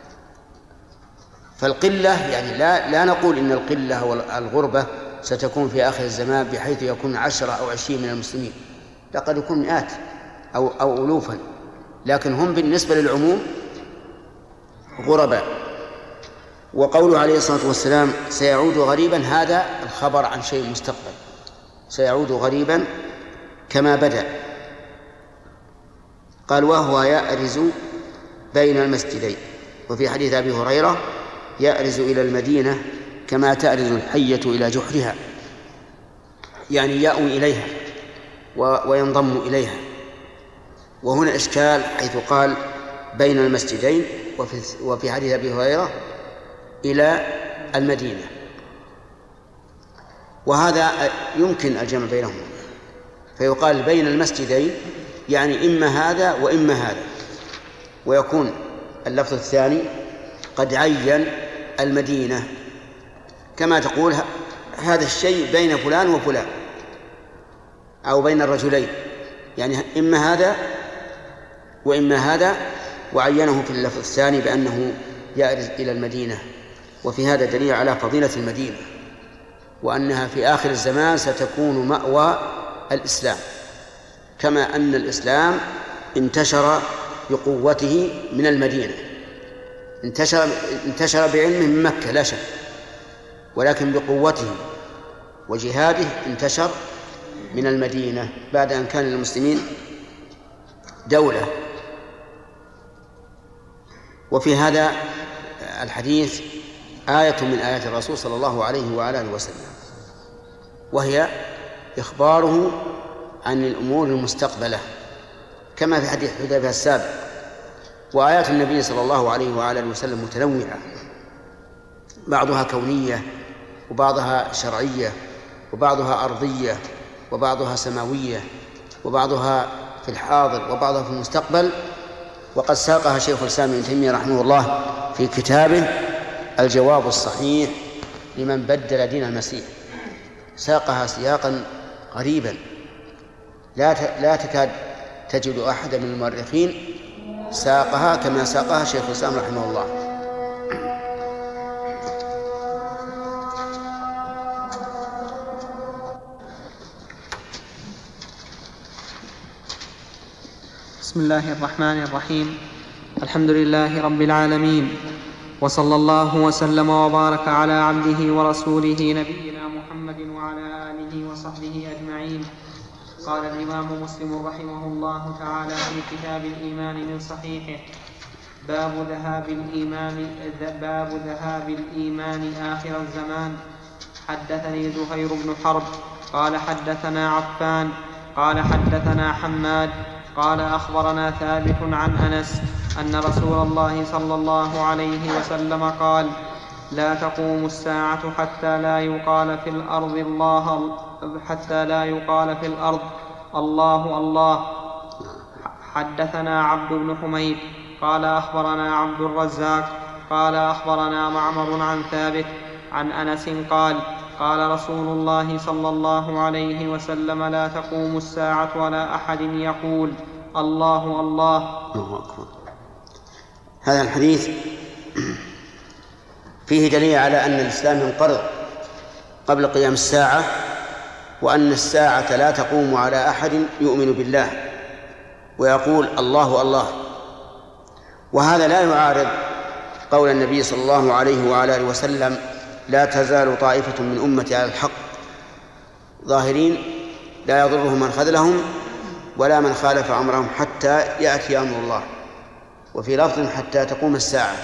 فالقلة يعني لا لا نقول إن القلة أو الغربة ستكون في آخر الزمان بحيث يكون عشرة أو عشرين من المسلمين، لقد يكون مئات أو أو ألوفا، لكن هم بالنسبة للعموم غرباء. وقوله عليه الصلاة والسلام سيعود غريبا، هذا الخبر عن شيء مستقبل، سيعود غريبا كما بدأ. قال وهو يأرز بين المسجدين. وفي حديث أبي هريرة يأرز إلى المدينة كما تأرز الحية إلى جحرها، يعني يأوي إليها وينضم إليها. وهنا إشكال حيث قال بين المسجدين، وفي حديث أبي هريرة إلى المدينة، وهذا يمكن الجمع بينهما، فيقال بين المسجدين يعني إما هذا وإما هذا، ويكون اللفظ الثاني قد عين المدينة، كما تقول هذا الشيء بين فلان وفلان أو بين الرجلين، يعني إما هذا وإما هذا، وعينه في اللفظ الثاني بأنه يأرز إلى المدينة. وفي هذا دليل على فضيلة المدينة، وأنها في آخر الزمان ستكون مأوى الإسلام، كما أن الإسلام انتشر بقوته من المدينة، انتشر انتشر بعلمه من مكة لا شك، ولكن بقوته وجهاده انتشر من المدينة بعد أن كان للمسلمين دولة. وفي هذا الحديث آية من آيات الرسول صلى الله عليه وعلى آله وسلم، وهي إخباره عن الأمور المستقبلة كما في حديث حذيفة السابق. وآيات النبي صلى الله عليه وعلى آله وسلم متنوعة، بعضها كونية وبعضها شرعية وبعضها أرضية وبعضها سماوية وبعضها في الحاضر وبعضها في المستقبل. وقد ساقها شيخ الإسلام ابن تيمية رحمه الله في كتابه الجواب الصحيح لمن بدل دين المسيح، ساقها سياقا غريبا لا لا تكاد تجد أحد من المؤرخين ساقها كما ساقها شيخ الإسلام رحمه الله. بسم الله الرحمن الرحيم. الحمد لله رب العالمين، وصلى الله وسلم وبارك على عبده ورسوله نبينا محمد وعلى آله وصحبه أجمعين. قال الإمام مسلم رحمه الله تعالى في كتاب الإيمان من صحيحه: باب ذهاب الإيمان باب ذهاب الإيمان آخر الزمان. حدثني زهير بن حرب قال حدثنا عفان قال حدثنا حماد قال أخبرنا ثابت عن أنس أن رسول الله صلى الله عليه وسلم قال: لا تقوم الساعة حتى لا يقال في الأرض الله حتى لا يقال في الأرض الله الله. حدثنا عبد بن حميد قال أخبرنا عبد الرزاق قال أخبرنا معمر عن ثابت عن أنس قال: قال رسول الله صلى الله عليه وسلم: لا تقوم الساعة ولا أحد يقول الله الله. الله أكبر. هذا الحديث فيه دليل على أن الإسلام ينقرض قبل قيام الساعة، وأن الساعة لا تقوم على أحد يؤمن بالله ويقول الله الله. وهذا لا يعارض قول النبي صلى الله عليه وعلى آله وسلم: لا تزال طائفة من أمتي على الحق ظاهرين لا يضرهم من خذلهم ولا من خالف أمرهم حتى يأتي أمر الله. وفي لفظ: حتى تقوم الساعة.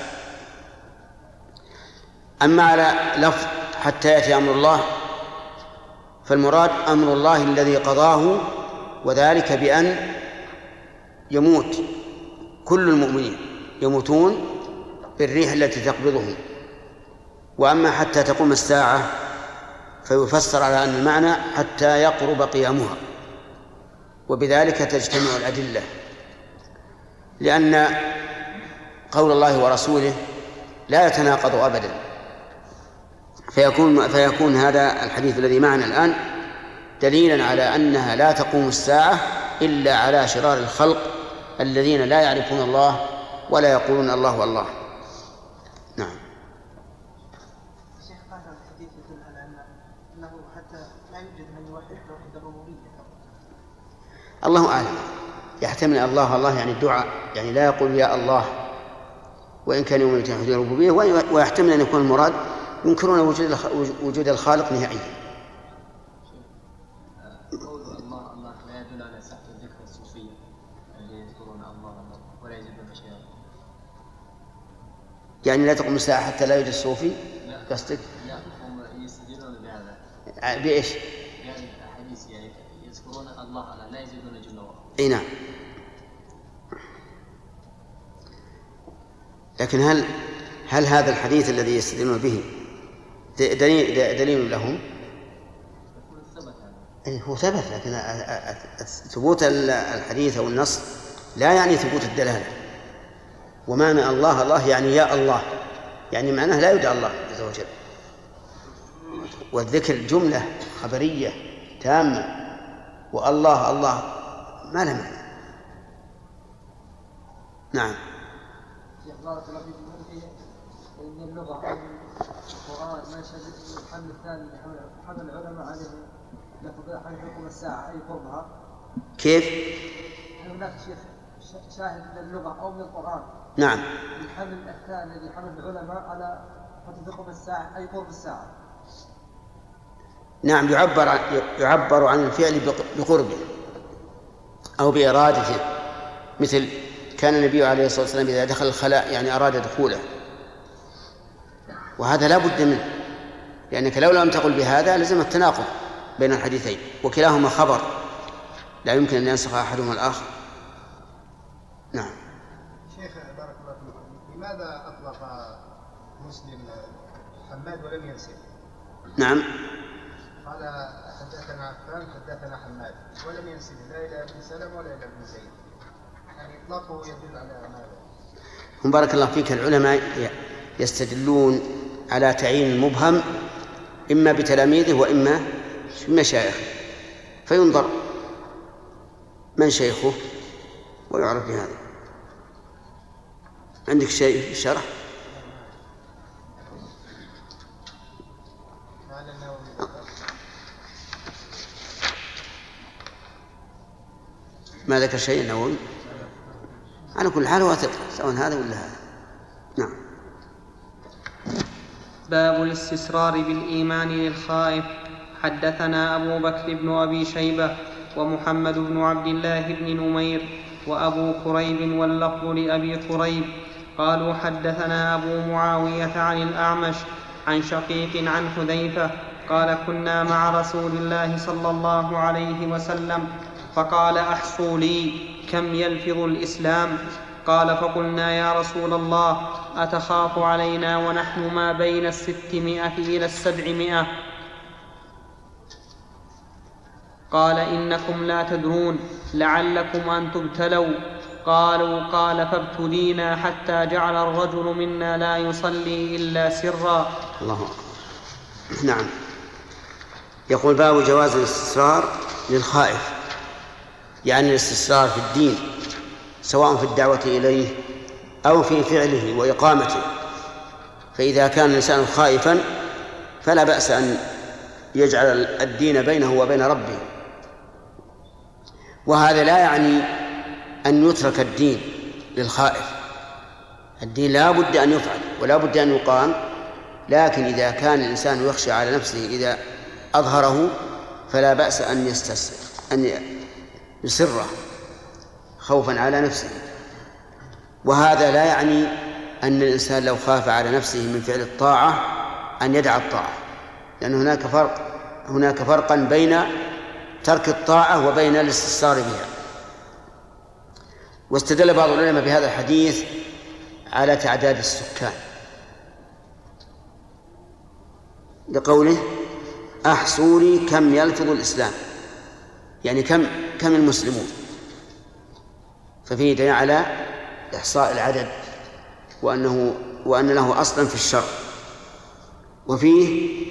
أما على لفظ حتى يأتي أمر الله فالمراد أمر الله الذي قضاه، وذلك بأن يموت كل المؤمنين، يموتون بالريح التي تقبضهم. وأما حتى تقوم الساعة فيفسر على أن المعنى حتى يقرب قيامها، وبذلك تجتمع الأدلة، لأن قول الله ورسوله لا يتناقض أبدا. فيكون, فيكون هذا الحديث الذي معنا الآن دليلا على أنها لا تقوم الساعة إلا على شرار الخلق الذين لا يعرفون الله ولا يقولون الله والله. نعم. الشيخ هذا الحديث يدل على أنه حتى لا يوجد من يوحد توحيد الربوبية. الله أعلم، يحتمل الله الله يعني الدعاء، يعني لا يقول يا الله وإن كان يؤمن بتوحيد الربوبية، ويحتمل أن يكون المراد ينكرون وجود الخالق نهائيا. قول الله الله لا يدل على صحة الذكر الصوفية الذين يذكرون الله الله ولا يزيدون شيئا. يعني لا تقوم الساعة حتى لا يوجد صوفي؟ قصدك؟ لا، هم يستدلون بهذا. بإيش؟ يعني حديث يعني يذكرون الله لا يزيدون جل وعلا. اي نعم. لكن هل هل هذا الحديث الذي يستدلون به دليل دليل لهم؟ أي هو ثبت، لكن ثبوت الحديث أو النص لا يعني ثبوت الدلالة. ومعنى الله الله يعني يا الله، يعني معناه لا يدعى الله عز وجل. والذكر جملة خبرية تامة، والله الله ما له معنى. نعم. فإن اللغة أو القرآن ما يشهد الحمل الثاني حمل العلماء عليه لفظ حقكم الساعة أي قربها. كيف؟ هناك شيخ شاهد من اللغة أو من القرآن. نعم. الحمل الثاني الذي حمل العلماء على فتذكركم الساعة أي قرب الساعة. نعم، يعبر عن يعبر عن الفعل بقربه أو بإرادته، مثل كان النبي عليه الصلاة والسلام إذا دخل الخلاء يعني أراد دخوله، وهذا لا بد منه، لأنك لو لم تقل بهذا لزم التناقض بين الحديثين، وكلاهما خبر لا يمكن أن ينسخ أحدهما الآخر. نعم. شيخ بارك الله فيكم، لماذا أطلق مسلم حماد ولم ينسب؟ نعم. قال حدثنا عفان حدثنا حماد ولم ينسب لا إلى ابن سلم ولا إلى ابن زيد، يعني إطلاقه يدل على ماذا؟ هم بارك الله فيك، العلماء يستدلون على تعيين المبهم إما بتلاميذه وإما بمشايخه، فينظر من شيخه ويعرف بهذا. عندك شيء في الشرح؟ ما ذكر شيء النووي؟ على كل حال هو ثقة سواء هذا ولا هذا. نعم. باب الاستسرار بالإيمان للخائف. حدثنا أبو بكر بن أبي شيبة ومحمد بن عبد الله بن نمير وأبو كريب واللفظ لأبي كريب قالوا حدثنا أبو معاوية عن الأعمش عن شقيق عن حذيفة قال كنا مع رسول الله صلى الله عليه وسلم فقال أحصوا لي كم يلفظ الإسلام؟ قال فقلنا يا رسول الله أتخاف علينا ونحن ما بين الستمائة إلى السبعمائة؟ قال إنكم لا تدرون لعلكم أن تبتلوا. قالوا قال فابتلينا حتى جعل الرجل منا لا يصلي إلا سرا. الله أكبر. نعم. يقول باب جواز الاستسرار للخائف، يعني الاستسرار في الدين سواء في الدعوة إليه أو في فعله وإقامته. فإذا كان الإنسان خائفا فلا بأس أن يجعل الدين بينه وبين ربه، وهذا لا يعني أن يترك الدين للخائف. الدين لا بد أن يفعل ولا بد أن يقام، لكن إذا كان الإنسان يخشى على نفسه إذا أظهره فلا بأس أن يستسر أن يسره خوفا على نفسه. وهذا لا يعني أن الإنسان لو خاف على نفسه من فعل الطاعة أن يدع الطاعة، لأن هناك فرق هناك فرقا بين ترك الطاعة وبين الاستسرار بها. واستدل بعض العلماء بهذا الحديث على تعداد السكان لقوله أحصوا لي كم يلفظ الإسلام، يعني كم كم المسلمون، ففيه دليل على إحصاء العدد وأنه وأن له أصلا في الشرع. وفيه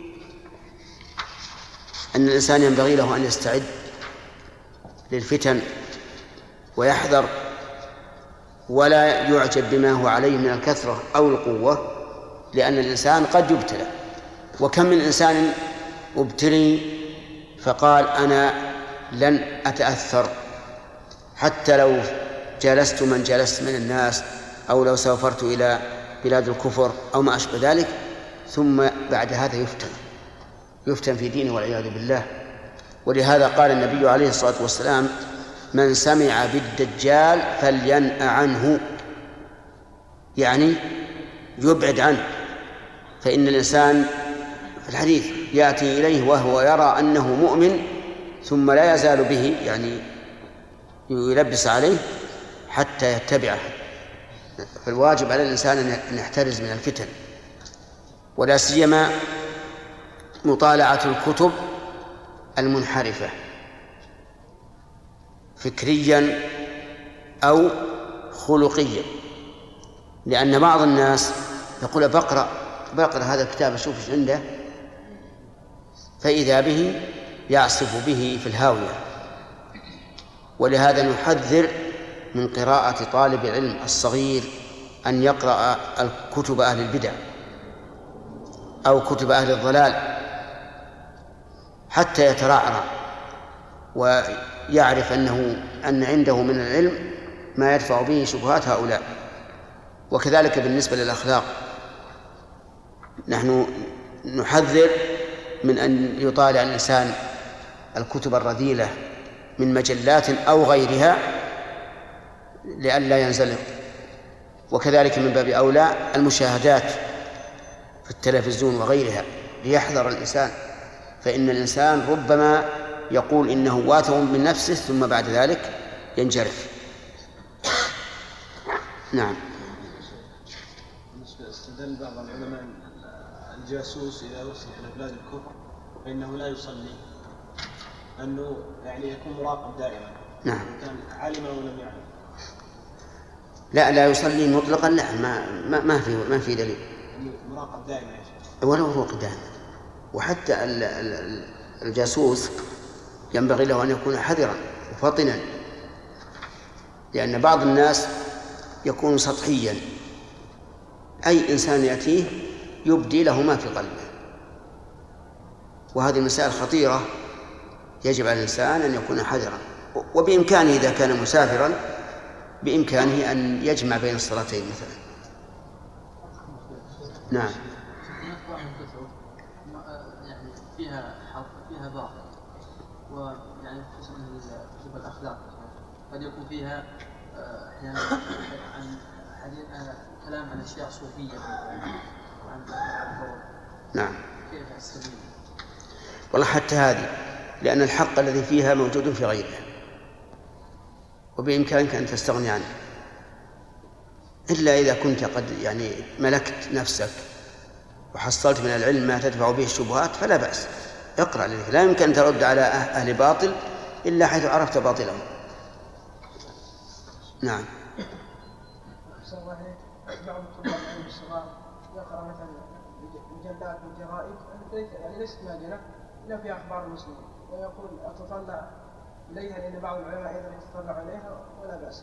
أن الإنسان ينبغي له أن يستعد للفتن ويحذر ولا يعجب بما هو عليه من الكثرة أو القوة، لأن الإنسان قد يبتلى. وكم من إنسان ابتلي فقال أنا لن أتأثر حتى لو جلست من جلست من الناس أو لو سافرت إلى بلاد الكفر أو ما أشبه ذلك، ثم بعد هذا يفتن يفتن في دينه والعياذ بالله. ولهذا قال النبي عليه الصلاة والسلام من سمع بالدجال فلينأ عنه، يعني يبعد عنه. فإن الإنسان في الحديث يأتي إليه وهو يرى أنه مؤمن ثم لا يزال به، يعني يلبس عليه حتى يتبعه. فالواجب على الإنسان أن يحترز من الفتن، ولا سيما مطالعة الكتب المنحرفة فكريا أو خلقيا، لأن بعض الناس يقول بقرأ بقرأ هذا الكتاب أشوف ايش عنده، فإذا به يعصف به في الهاوية. ولهذا نحذر من قراءة طالب العلم الصغير أن يقرأ الكتب أهل البدع أو كتب أهل الضلال حتى يترعرع ويعرف أنه أن عنده من العلم ما يدفع به شبهات هؤلاء. وكذلك بالنسبة للأخلاق، نحن نحذر من أن يطالع الإنسان الكتب الرذيلة من مجلات أو غيرها لئلا ينزلق، وكذلك من باب أولى المشاهدات في التلفزيون وغيرها ليحذر الإنسان، فإن الإنسان ربما يقول إنه واثق من نفسه ثم بعد ذلك ينجرف. نعم. استدل بعض العلماء الجاسوس إذا وصل إلى بلاد الكفر فإنه لا يصلي، أنه يعني يكون مراقب دائما. نعم. كان علم ولم يعلم. لا لا يصلي مطلقا، لا ما ما, ما في ما في دليل. مراقب دائما يا شيخ. ولو هو قدام. وحتى الجاسوس ينبغي له أن يكون حذرا وفطنا، لأن بعض الناس يكون سطحيا، أي إنسان يأتيه يبدي له ما في قلبه، وهذه مسائل خطيرة يجب على الإنسان أن يكون حذرا. وبإمكانه إذا كان مسافرا بإمكانه أن يجمع بين الصلاتين مثلا. نعم. يعني فيها حق فيها باطل، ويعني قسم من كتب الأخلاق قد يكون فيها أحيانا عن حديث كلام عن أشياء صوفية وعن الفور. نعم. كيف السبيل؟ والله حتى هذه، لأن الحق الذي فيها موجود في غيرها وبإمكانك أن تستغني عنه، إلا إذا كنت قد يعني ملكت نفسك وحصلت من العلم ما تدفع به الشبهات فلا بأس، اقرأ لذلك. لا يمكن أن ترد على أهل باطل إلا حيث عرفت باطلهم. نعم. بعض الطلاب العلم الصغار يقرأ مثلا مجلات وجرائد يعني ليست ماجنة إلا في أخبار المسلمين، ويقول أتطلع إليها لأن بعض العلماء أيضا يتطلع إليها ولا بأس.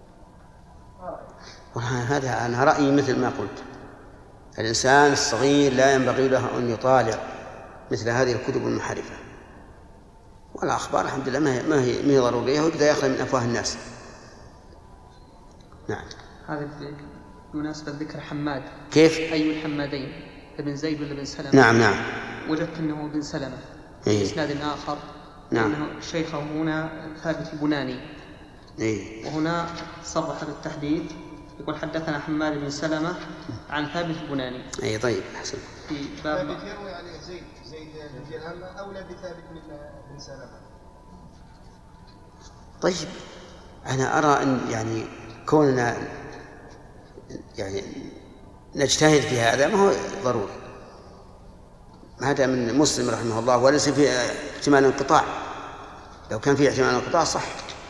هذا أنا رأيي مثل ما قلت، الإنسان الصغير لا ينبغي له أن يطالع مثل هذه الكتب المنحرفة، والأخبار الحمد لله ما هي ما هي, ما هي ضرورية ويقدر يخرج من أفواه الناس. نعم. هذا بمناسبة ذكر حماد. كيف؟ أي الحمادين، ابن زيد ولا ابن سلمة؟ نعم نعم. وجدت أنه ابن سلمة. إيه؟ إسناد آخر. نعم. أنه شيخه هنا ثابت البناني. إيه؟ وهنا صرح بالتحديث يقول حدثنا حماد بن سلمة عن ثابت البناني. أي طيب أحسن. في باب ثابت يروي يعني زيد زيد بن جهام أولى بثابت من بن سلمة. طيب أنا أرى أن يعني كوننا يعني نجتهد في هذا ما هو ضروري، هذا من مسلم رحمه الله وليس في احتمال انقطاع، لو كان في احتمال انقطاع صح.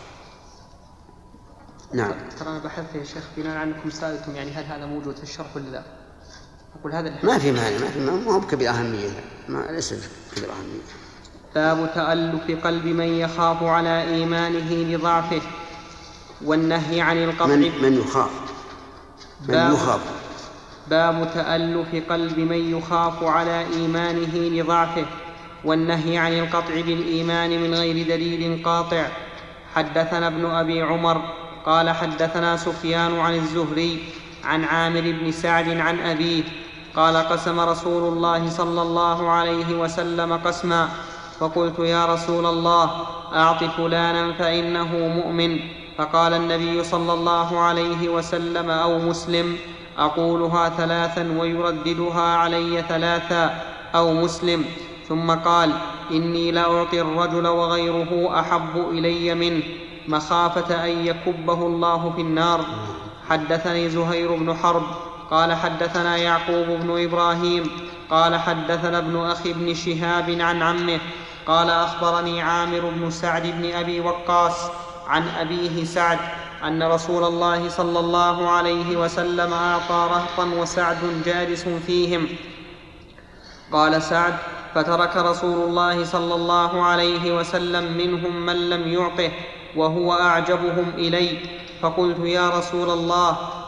نعم. ترى أنا بحثت يا شيخ بناء عنكم سألتم يعني هل هذا موجود في الشرح ولا لا؟ أقول هذا الحديث ما في مانع، ما في ما هو بكبير أهمية، ما ليس بكبير أهمية. باب تألف قلب من يخاف على إيمانه لضعفه والنهي عن القطع. من, من يخاف من باب يخاف باب تألف قلب من يخاف على إيمانه لضعفه والنهي عن القطع بالإيمان من غير دليل قاطع. حدثنا ابن أبي عمر قال حدثنا سفيان عن الزهري عن عامر بن سعد عن أبيه قال قسم رسول الله صلى الله عليه وسلم قسما فقلت يا رسول الله أعط فلانا فإنه مؤمن، فقال النبي صلى الله عليه وسلم أو مسلم، أقولها ثلاثا ويرددها علي ثلاثا أو مسلم، ثم قال إني لأعطي الرجل وغيره أحب إلي منه مخافة أن يكبه الله في النار. حدثني زهير بن حرب قال حدثنا يعقوب بن إبراهيم قال حدثنا ابن أخي بن شهاب عن عمه قال أخبرني عامر بن سعد بن أبي وقاص عن أبيه سعد أن رسول الله صلى الله عليه وسلم أعطى رهطا وسعد جالس فيهم. قال سعد فترك رسول الله صلى الله عليه وسلم منهم من لم يعطه وهو أعجبهم إلي، فقلت يا رسول الله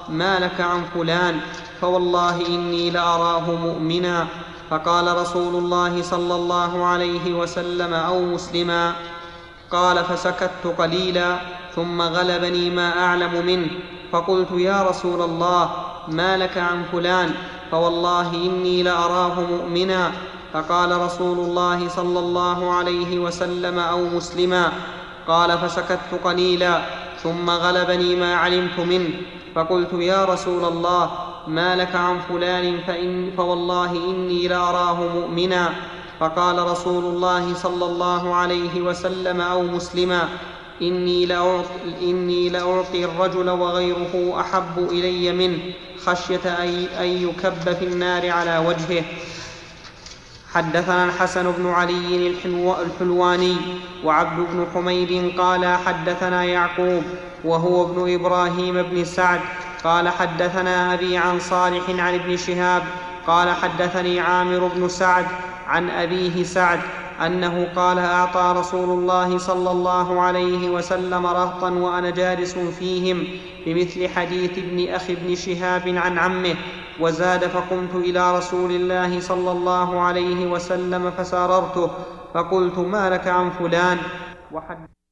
ما لك عن فلان؟ فوالله إني لأراه مؤمنا. فقال رسول الله صلى الله عليه وسلم: أو مسلما. قال: فسكت قليلا ثم غلبني ما أعلم منه، فقلت: يا رسول الله، ما لك عن فلان؟ فوالله إني لأراه مؤمنا. فقال رسول الله صلى الله عليه وسلم: أو مسلما. قال: فسكت قليلا ثم غلبني ما علمت منه، فقلت: يا رسول الله، ما لك عن فلان؟ فإن فوالله إني لأراه مؤمنا. فقال رسول الله صلى الله عليه وسلم: أو مسلما. إني لأعطي, إني لأعطي الرجل وغيره أحب إلي منه خشية أن يكب في النار على وجهه. حدثنا الحسن بن علي الحلواني وعبد بن حميد قال حدثنا يعقوب وهو ابن إبراهيم بن سعد قال حدثنا أبي عن صالح عن ابن شهاب قال حدثني عامر بن سعد عن أبيه سعد أنه قال: أعطى رسول الله صلى الله عليه وسلم رهطا وأنا جالس فيهم بمثل حديث ابن أخي ابن شهاب عن عمه، وزاد: فقمت إلى رسول الله صلى الله عليه وسلم فساررته فقلت: ما لك عن فلان؟ وحد